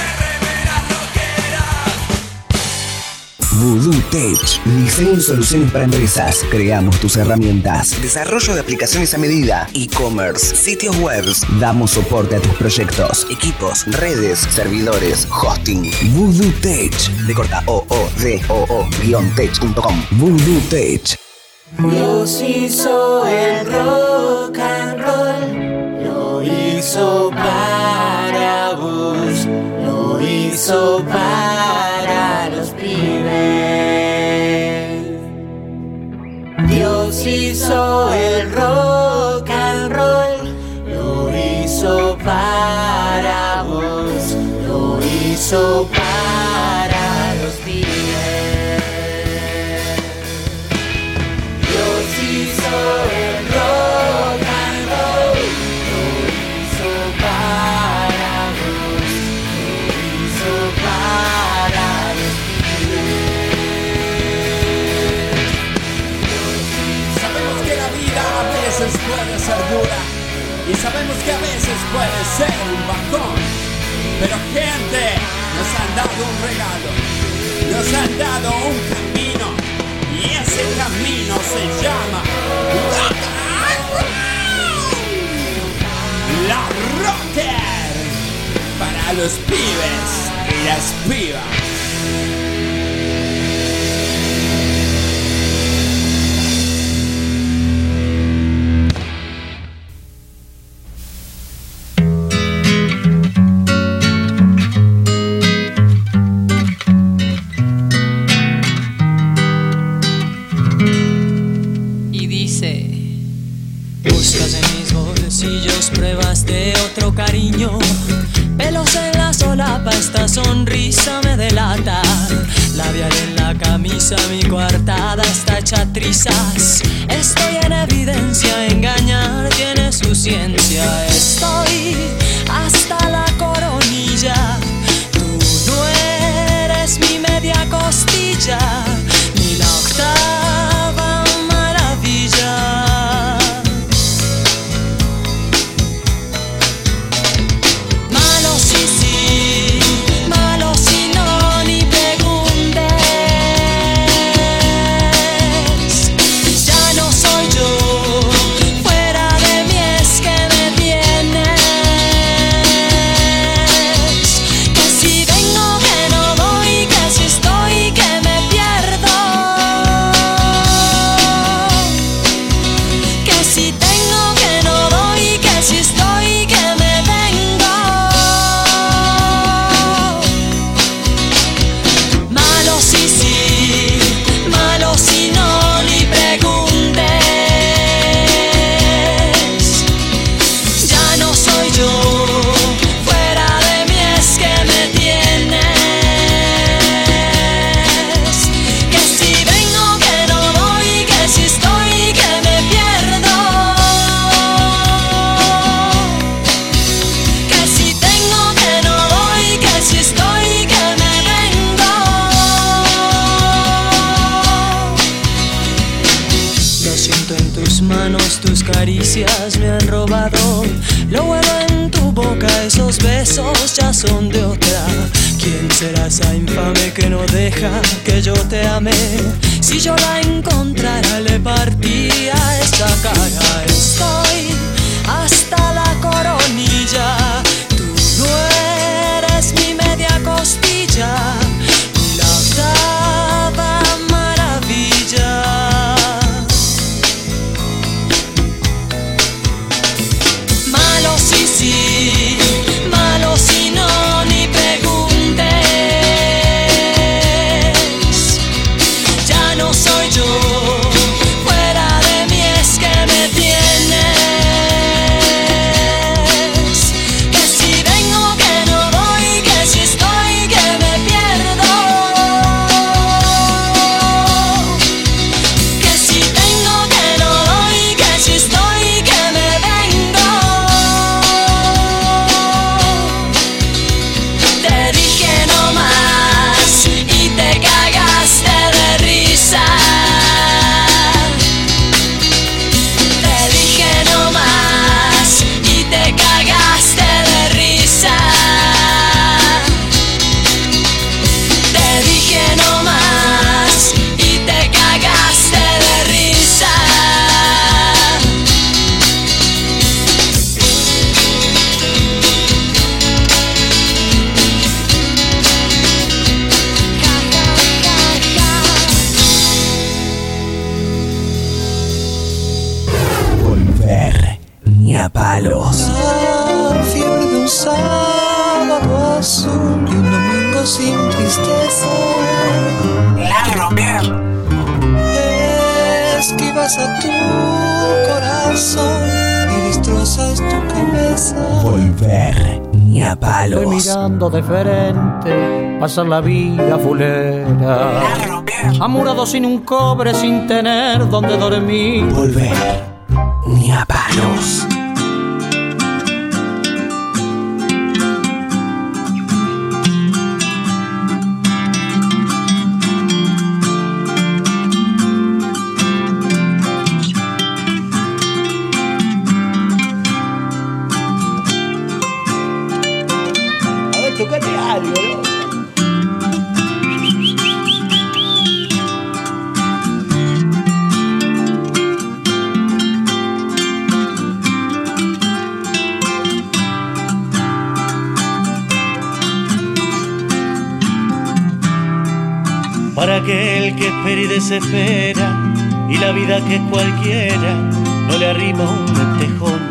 Voodoo Tech. Diseño y soluciones para empresas. Creamos tus herramientas. Desarrollo de aplicaciones a medida. E-commerce. Sitios web. Damos soporte a tus proyectos. Equipos. Redes. Servidores. Hosting. Voodoo Tech. De corta O O D O O guión tech punto com. Voodoo Tech. Dios hizo el rock and roll. Lo hizo para vos. Lo hizo para los pibes. Dios hizo el rock and roll, lo hizo para vos, lo hizo para los pibes. Dios hizo el rock and roll, lo hizo para vos, lo hizo para los puede ser dura y sabemos que a veces puede ser un bajón, pero gente, nos han dado un regalo, nos han dado un camino y ese camino se llama La Rocker para los pibes y las pibas. Pruebas de otro cariño, pelos en la solapa, esta sonrisa me delata. Labial en la camisa, mi coartada está hecha trizas. Estoy en evidencia, engañar tiene su ciencia. Estoy hasta la coronilla, tú no eres mi media costilla, ni la octava maravilla. Fuera de mí es que me tienes. caricias me han robado lo bueno en tu boca, esos besos ya son de otra. ¿Quién será esa infame que no deja que yo te ame? Si yo la encontrara le partía esta cara. Estoy hasta la coronilla, tú no eres mi media costilla, la octava maravilla. Malo si sí, malo si no, ni preguntes. Ya no soy yo, fuera de mí es que me tienes. Que si vengo, que no voy, que si estoy, que me pierdo. Que si tengo, que no doy, que si estoy, que me vengo. Te dije no más y te cagaste de risa. Te dije no más y te cagaste de risa. Te dije no más y te cagaste de risa. Volver ni a palos. La fiebre de un sábado azul y un domingo sin tristeza. La Rocker. Esquivas a tu corazón y destrozas tu cabeza. Volver ni a Estoy palos. mirando de frente, pasar la vida fulera. Amurado sin un cobre, sin tener donde dormir. Volver ni a palos. A ver, tocate algo, ¿no? Para aquel que espera y desespera y la vida que es cualquiera no le arrima un lentejón.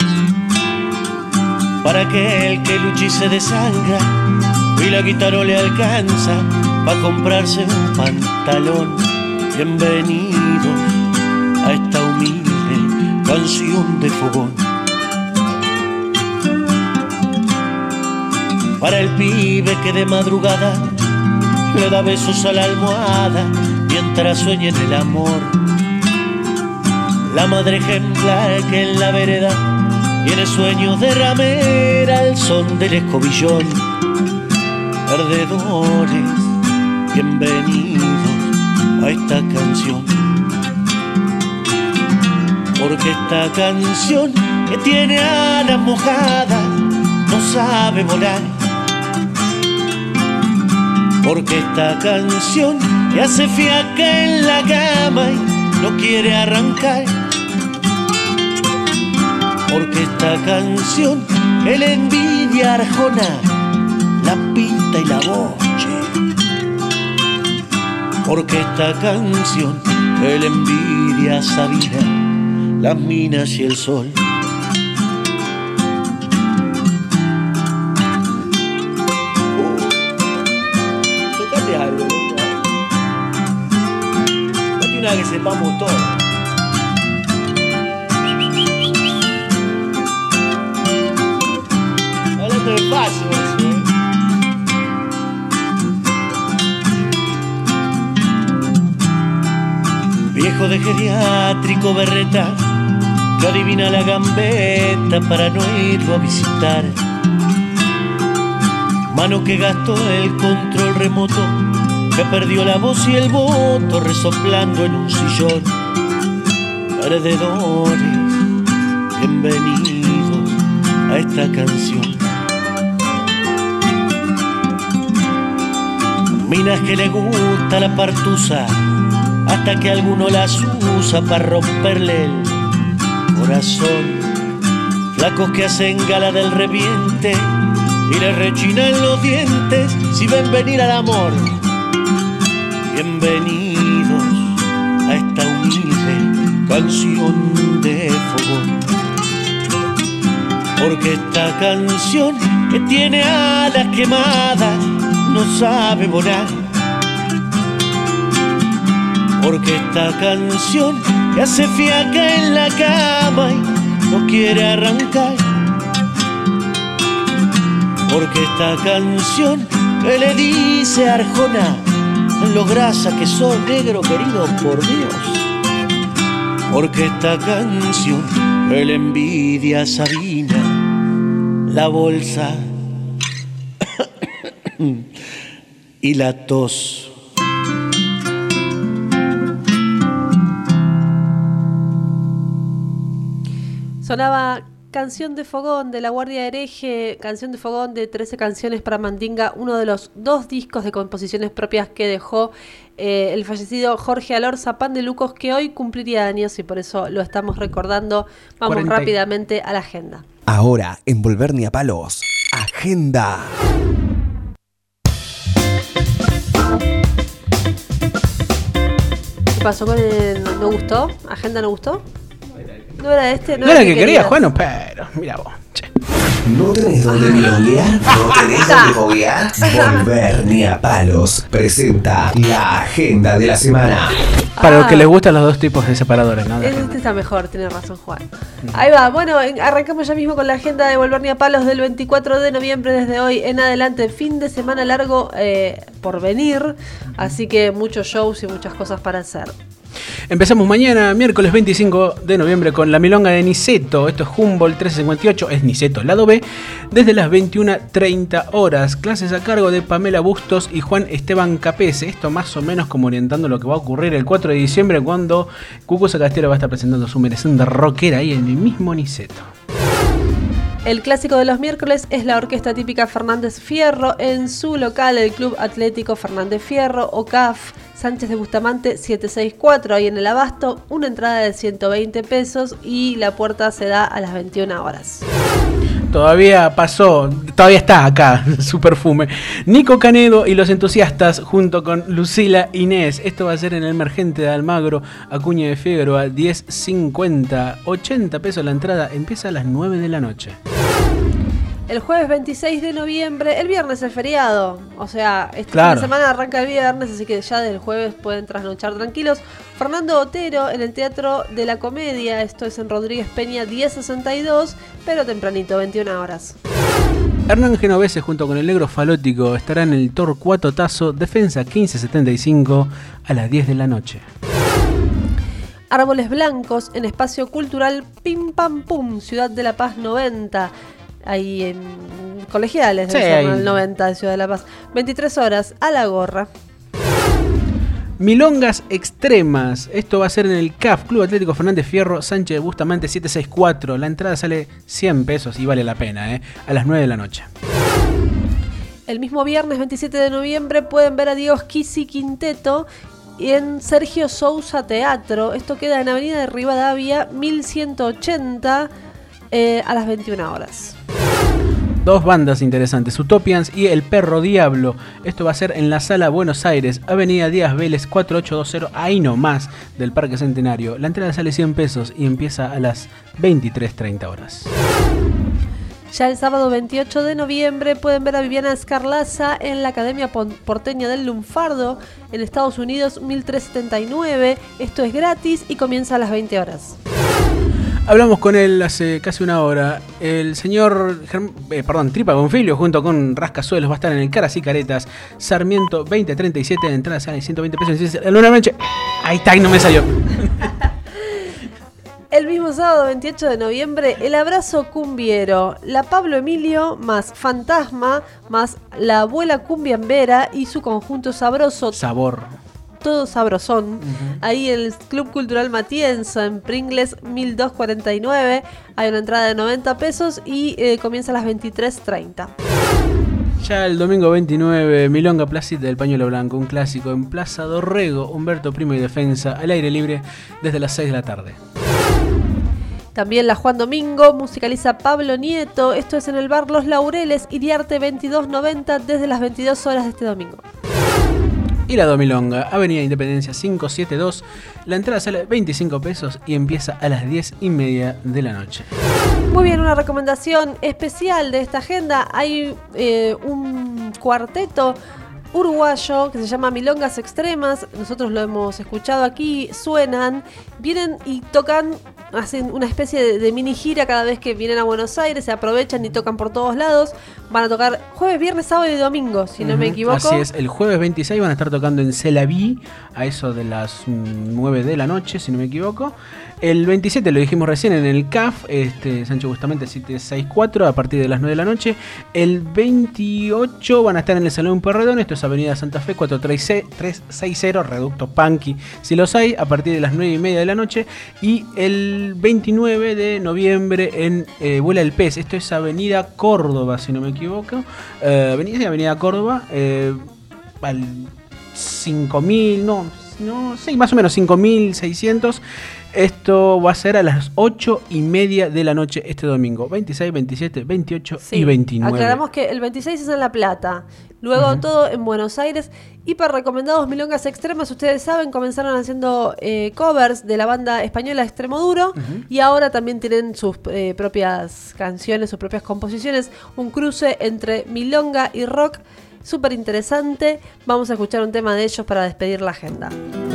Para aquel que lucha y se desangra y la guitarra no le alcanza para comprarse un pantalón. Bienvenidos a esta humilde canción de fogón. Para el pibe que de madrugada le da besos a la almohada mientras sueña en el amor. La madre ejemplar que en la vereda tiene sueños de ramera al son del escobillón. Perdedores, bienvenidos a esta canción. Porque esta canción que tiene alas mojadas no sabe volar. Porque esta canción que hace fiaca en la cama y no quiere arrancar. Porque esta canción que le envidia a Arjona la pinta y la boche. Porque esta canción que le envidia a Sabina las minas y el sol. Que sepamos todo. Hablando de pasos, ¿eh? Viejo de geriátrico berreta que adivina la gambeta para no irlo a visitar. Mano que gastó el control remoto, que perdió la voz y el voto resoplando en un sillón. Perdedores, Bienvenidos a esta canción. Minas que le gusta la partusa, hasta que alguno las usa para romperle el corazón. Flacos que hacen gala del reviente y le rechinan los dientes si ven venir al amor. Bienvenidos a esta humilde canción de fogón, porque esta canción que tiene alas quemadas no sabe volar, porque esta canción que hace fiaca en la cama y no quiere arrancar, porque esta canción que le dice a Arjona lo grasa que sos, negro querido por Dios, porque esta canción que le envidia a Sabina la bolsa y la tos. Sonaba Canción de Fogón de La Guardia Hereje, Canción de Fogón de trece canciones para Mandinga, uno de los dos discos de composiciones propias que dejó eh, el fallecido Jorge Alorza, Pan de Lucos, que hoy cumpliría años y por eso lo estamos recordando. Vamos cuarenta rápidamente a la agenda. Ahora, en Volver Ni a Palos, Agenda. ¿Qué pasó con el... ¿No gustó? ¿Agenda no gustó? No era este, no, no era el que, que quería, querías. Juan, pero mira vos. Che. ¿No tenés dónde milonguear? ¿No tenés dónde foguear? Volver Ni a Palos presenta la agenda de la semana. Para Ah. los que les gustan los dos tipos de separadores, ¿no? De Este está mejor, tiene razón Juan. Ahí va, bueno, en- arrancamos ya mismo con la agenda de Volver Ni a Palos del veinticuatro de noviembre desde hoy en adelante. Fin de semana largo eh, por venir, así que muchos shows y muchas cosas para hacer. Empezamos mañana, miércoles veinticinco de noviembre, con la milonga de Niceto. Esto es Humboldt trescientos cincuenta y ocho, es Niceto, lado B, desde las veintiuna treinta horas. Clases a cargo de Pamela Bustos y Juan Esteban Capese. Esto más o menos como orientando lo que va a ocurrir el cuatro de diciembre, cuando Cucuza Castelo va a estar presentando su merecenda rockera ahí en el mismo Niceto. El clásico de los miércoles es la orquesta típica Fernández Fierro en su local, el Club Atlético Fernández Fierro, o C A F, Sánchez de Bustamante setecientos sesenta y cuatro, ahí en el Abasto, una entrada de ciento veinte pesos y la puerta se da a las veintiuna horas. Todavía pasó, todavía está acá su perfume. Nico Canedo y los entusiastas junto con Lucila Inés. Esto va a ser en el Emergente de Almagro, Acuña de Figueroa, diez cincuenta, ochenta pesos la entrada, empieza a las nueve de la noche. El jueves veintiséis de noviembre, el viernes es feriado, o sea, este Claro. fin de semana arranca el viernes, así que ya del jueves pueden trasnochar tranquilos. Fernando Otero en el Teatro de la Comedia, esto es en Rodríguez Peña diez sesenta y dos, pero tempranito, veintiuna horas. Hernán Genovese junto con el Negro Falótico estará en el Torcuato Tazo, Defensa quince setenta y cinco, a las diez de la noche. Árboles Blancos en Espacio Cultural Pim Pam Pum, Ciudad de la Paz noventa. Ahí en Colegiales, Sí, del ahí. el noventa de Ciudad de la Paz. veintitrés horas, a la gorra. Milongas Extremas, esto va a ser en el C A F, Club Atlético Fernández Fierro, Sánchez de Bustamante setecientos sesenta y cuatro. La entrada sale cien pesos y vale la pena, ¿eh? A las nueve de la noche. El mismo viernes veintisiete de noviembre pueden ver a Diego Schizzi Quinteto y en Sergio Sousa Teatro. Esto queda en Avenida de Rivadavia mil ciento ochenta eh, a las veintiuna horas. Dos bandas interesantes, Utopians y El Perro Diablo. Esto va a ser en la Sala Buenos Aires, Avenida Díaz Vélez cuatro ocho dos cero, ahí nomás del Parque Centenario. La entrada sale cien pesos y empieza a las veintitrés treinta horas. Ya el sábado veintiocho de noviembre pueden ver a Viviana Escarlaza en la Academia Pon- Porteña del Lunfardo en Estados Unidos mil trescientos setenta y nueve. Esto es gratis y comienza a las veinte horas. Hablamos con él hace casi una hora. El señor, Germ- eh, perdón, Tripa Bonfilio junto con Rascasuelos va a estar en el Caras y Caretas, Sarmiento veinte treinta y siete, de entrada sale ciento veinte pesos. Y dice, "El Luna Menche". Ahí está, y no me salió. El mismo sábado veintiocho de noviembre, el abrazo cumbiero, la Pablo Emilio más Fantasma más la abuela cumbiambera y su conjunto sabroso. Sabor. todo sabrosón. Uh-huh. Ahí el Club Cultural Matienzo en Pringles mil doscientos cuarenta y nueve. Hay una entrada de noventa pesos y eh, comienza a las veintitrés treinta. Ya el domingo veintinueve, Milonga Placita del Pañuelo Blanco, un clásico en Plaza Dorrego, Humberto Primo y Defensa, al aire libre desde las seis de la tarde. También la Juan Domingo musicaliza Pablo Nieto, esto es en el bar Los Laureles, Iriarte veintidós noventa desde las veintidós horas de este domingo. Y la Domilonga, Avenida Independencia quinientos setenta y dos, la entrada sale veinticinco pesos y empieza a las diez y media de la noche. Muy bien, una recomendación especial de esta agenda. Hay eh, un cuarteto uruguayo que se llama Milongas Extremas. Nosotros lo hemos escuchado aquí, suenan, vienen y tocan, hacen una especie de, de mini gira cada vez que vienen a Buenos Aires, se aprovechan y tocan por todos lados. Van a tocar jueves, viernes, sábado y domingo, si uh-huh. no me equivoco. Así es, el jueves veintiséis van a estar tocando en Celaví a eso de las nueve de la noche, si no me equivoco. El veintisiete lo dijimos recién en el C A F, este, Sancho Bustamante siete sesenta y cuatro, a partir de las nueve de la noche. El veintiocho van a estar en el Salón Pueyrredón, esto es Avenida Santa Fe cuatrocientos sesenta, Reducto Punky, si los hay, a partir de las nueve y media de la noche. Y el veintinueve de noviembre en eh, Vuela el Pez, esto es Avenida Córdoba, si no me equivoco. Eh, Avenida, Avenida Córdoba, eh, al cinco mil, no, no, sí, más o menos cinco mil seiscientos. Esto va a ser a las ocho y media de la noche este domingo. veintiséis, veintisiete, veintiocho sí, y veintinueve. Aclaramos que el veintiséis es en La Plata. Luego uh-huh. todo en Buenos Aires. Y para recomendados Milongas Extremas, ustedes saben, comenzaron haciendo eh, covers de la banda española Extremoduro. Uh-huh. Y ahora también tienen sus eh, propias canciones, sus propias composiciones. Un cruce entre milonga y rock. Súper interesante. Vamos a escuchar un tema de ellos para despedir la agenda.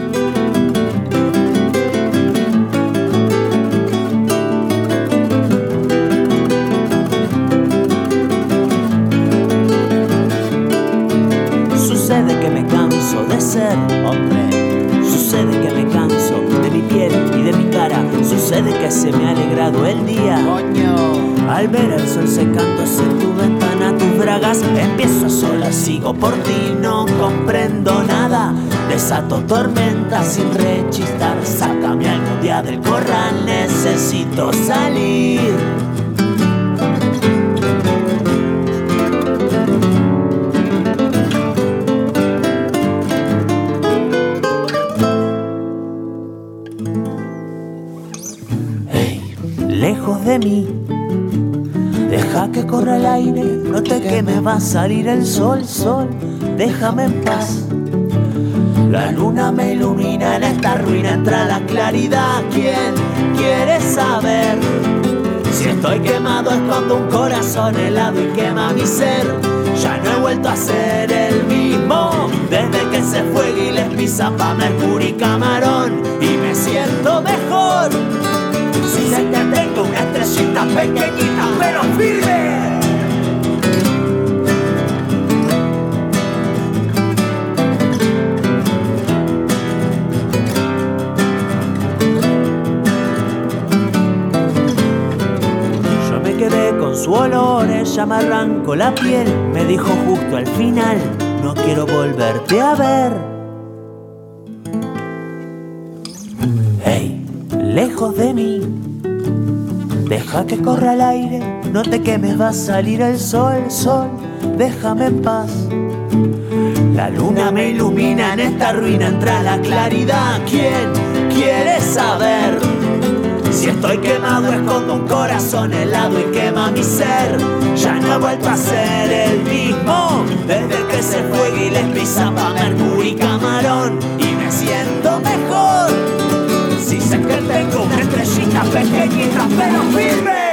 Sucede que me canso de ser hombre. Sucede que me canso de mi piel y de mi cara. Sucede que se me ha alegrado el día. Coño. Al ver el sol secándose en tu ventana, tus bragas. Empiezo sola, sigo por ti, no comprendo nada. Desato tormenta sin rechistar. Sácame algún día del corral, necesito salir. Lejos de mí, deja que corra el aire, no te quemes, va a salir el sol, sol, déjame en paz. La luna me ilumina, en esta ruina entra la claridad. ¿Quién quiere saber? Si estoy quemado escondo un corazón helado y quema mi ser. Ya no he vuelto a ser el mismo desde que se fue Gillespie, Zapa, Mercury y Camarón. Y me siento mejor. Si sé que tengo una estrellita pequeñita pero firme. Yo me quedé con su olor, ella me arrancó la piel. Me dijo justo al final, no quiero volverte a ver. Hey, lejos de mí, deja que corra el aire, no te quemes, va a salir el sol, sol, déjame en paz. La luna me ilumina, en esta ruina entra la claridad. ¿Quién quiere saber? Si estoy quemado escondo un corazón helado y quema mi ser. Ya no he vuelto a ser el mismo desde que se fue Gillespie, Zapa, Mercury y Camarón. Y me siento mejor. Si sé que tengo una estrellita pequeñita pero firme.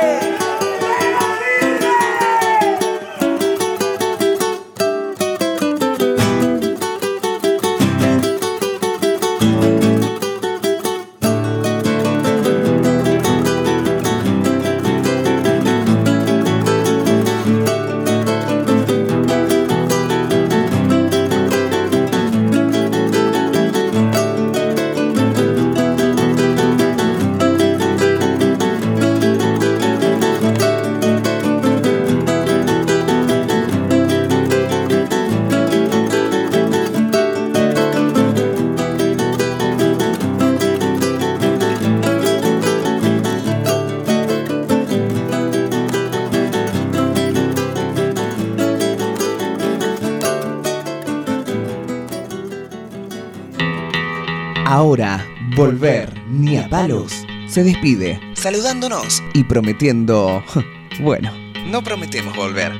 Ahora, Volver ni a palos se despide, saludándonos y prometiendo... Bueno, no prometemos volver.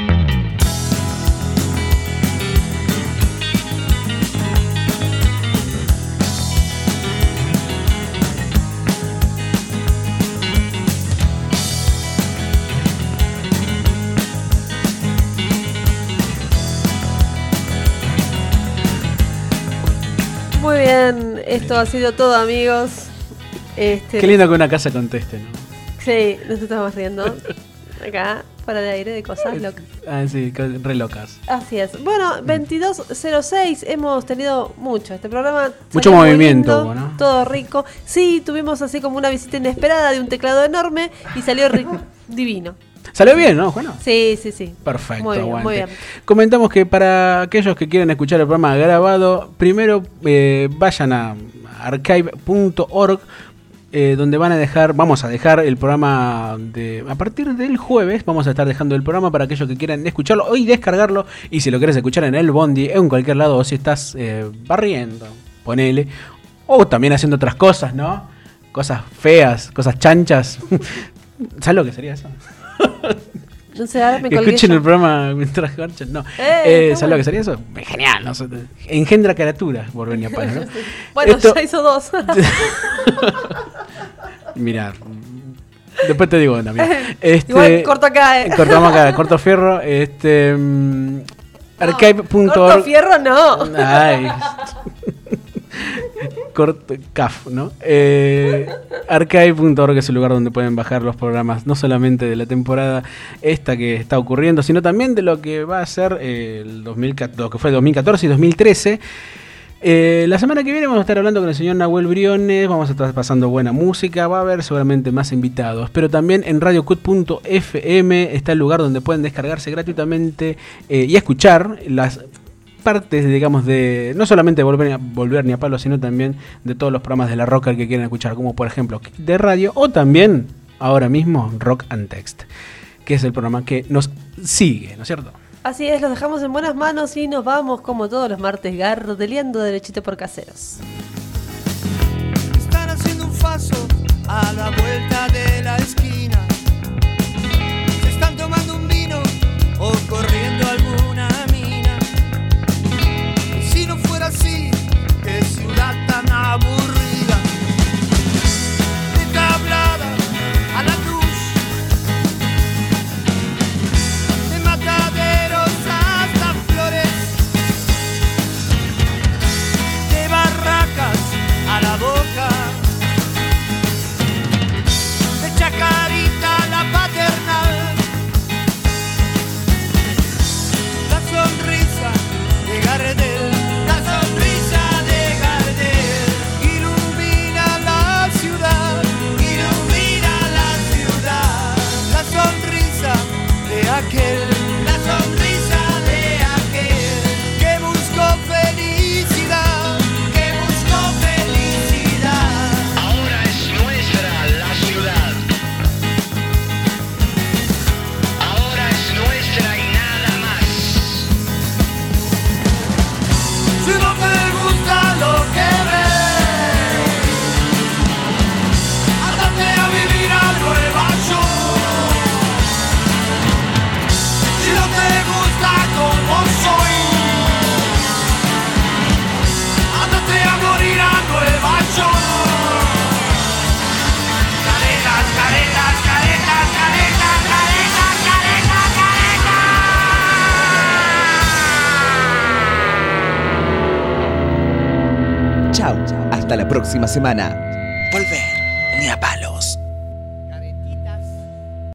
Muy bien, esto ha sido todo, amigos. Este, Qué lindo que una casa conteste, ¿no? Sí, nos estamos riendo. Acá, fuera de aire, de cosas locas. Ah, sí, re locas. Así es. Bueno, veintidós cero seis, hemos tenido mucho. Este programa. Mucho salió muy movimiento, lindo, ¿no? Todo rico. Sí, tuvimos así como una visita inesperada de un teclado enorme y salió ri- divino. ¿Salió bien, no, Juana? Sí, sí, sí. Perfecto, Muy bien, aguante. muy bien. Comentamos que para aquellos que quieren escuchar el programa grabado, primero eh, vayan a archive punto org, eh, donde van a dejar, vamos a dejar el programa de, a partir del jueves, vamos a estar dejando el programa para aquellos que quieran escucharlo y descargarlo, y si lo quieres escuchar en el bondi, en cualquier lado, o si estás eh, barriendo, ponele, o también haciendo otras cosas, ¿no? Cosas feas, cosas chanchas. ¿Sabes lo que sería eso? No sé, ahora me Que colgué escuchen yo. el programa mientras garchan. No. Eh, Eh, está ¿Sabes lo bueno. que sería eso? Genial, ¿no? Engendra criaturas, por venir a palo, ¿no? Bueno, Esto- ya hizo dos. Mirá, después te digo una, mirá. Este, Igual corto acá, eh. Cortamos acá, corto fierro. Este, mm, archive punto org. Corto fierro, no. Ay. Corto, caf, ¿no? Eh, archive punto org es el lugar donde pueden bajar los programas, no solamente de la temporada esta que está ocurriendo, sino también de lo que va a ser eh, el dos mil catorce, lo que fue dos mil catorce y dos mil trece. Eh, la semana que viene vamos a estar hablando con el señor Nahuel Briones, vamos a estar pasando buena música, va a haber seguramente más invitados, pero también en radio cut punto f m está el lugar donde pueden descargarse gratuitamente eh, y escuchar las partes, digamos, de no solamente volver a, volver ni a palo, sino también de todos los programas de la Rocker que quieren escuchar, como por ejemplo de radio, o también ahora mismo Rock and Text, que es el programa que nos sigue, ¿no es cierto? Así es, los dejamos en buenas manos y nos vamos como todos los martes gardeleando derechito por caseros. Están haciendo un paso a la vuelta de la esquina. Se están tomando un vino o corriendo alguna mina. Y si no fuera así, qué ciudad tan aburrida. De tablada a la luz, de mataderos hasta flores, de barracas a la boca, de Chacarita la paternal, la sonrisa de Gardel, la sonrisa de Gardel, ilumina la ciudad, ilumina la ciudad, la sonrisa de aquel, la sonrisa de aquel que buscó felicidad, que buscó felicidad. Ahora es nuestra la ciudad. Ahora es nuestra y nada más. Si no te gusta lo que ves, ándate a vivir a Nueva York. Si no te gusta como soy, ándate a morir a Nueva York. Caretas, caretas, caretas, caretas, caretas, caretas, caretas. Chao, hasta la próxima semana. Volver ni a palos.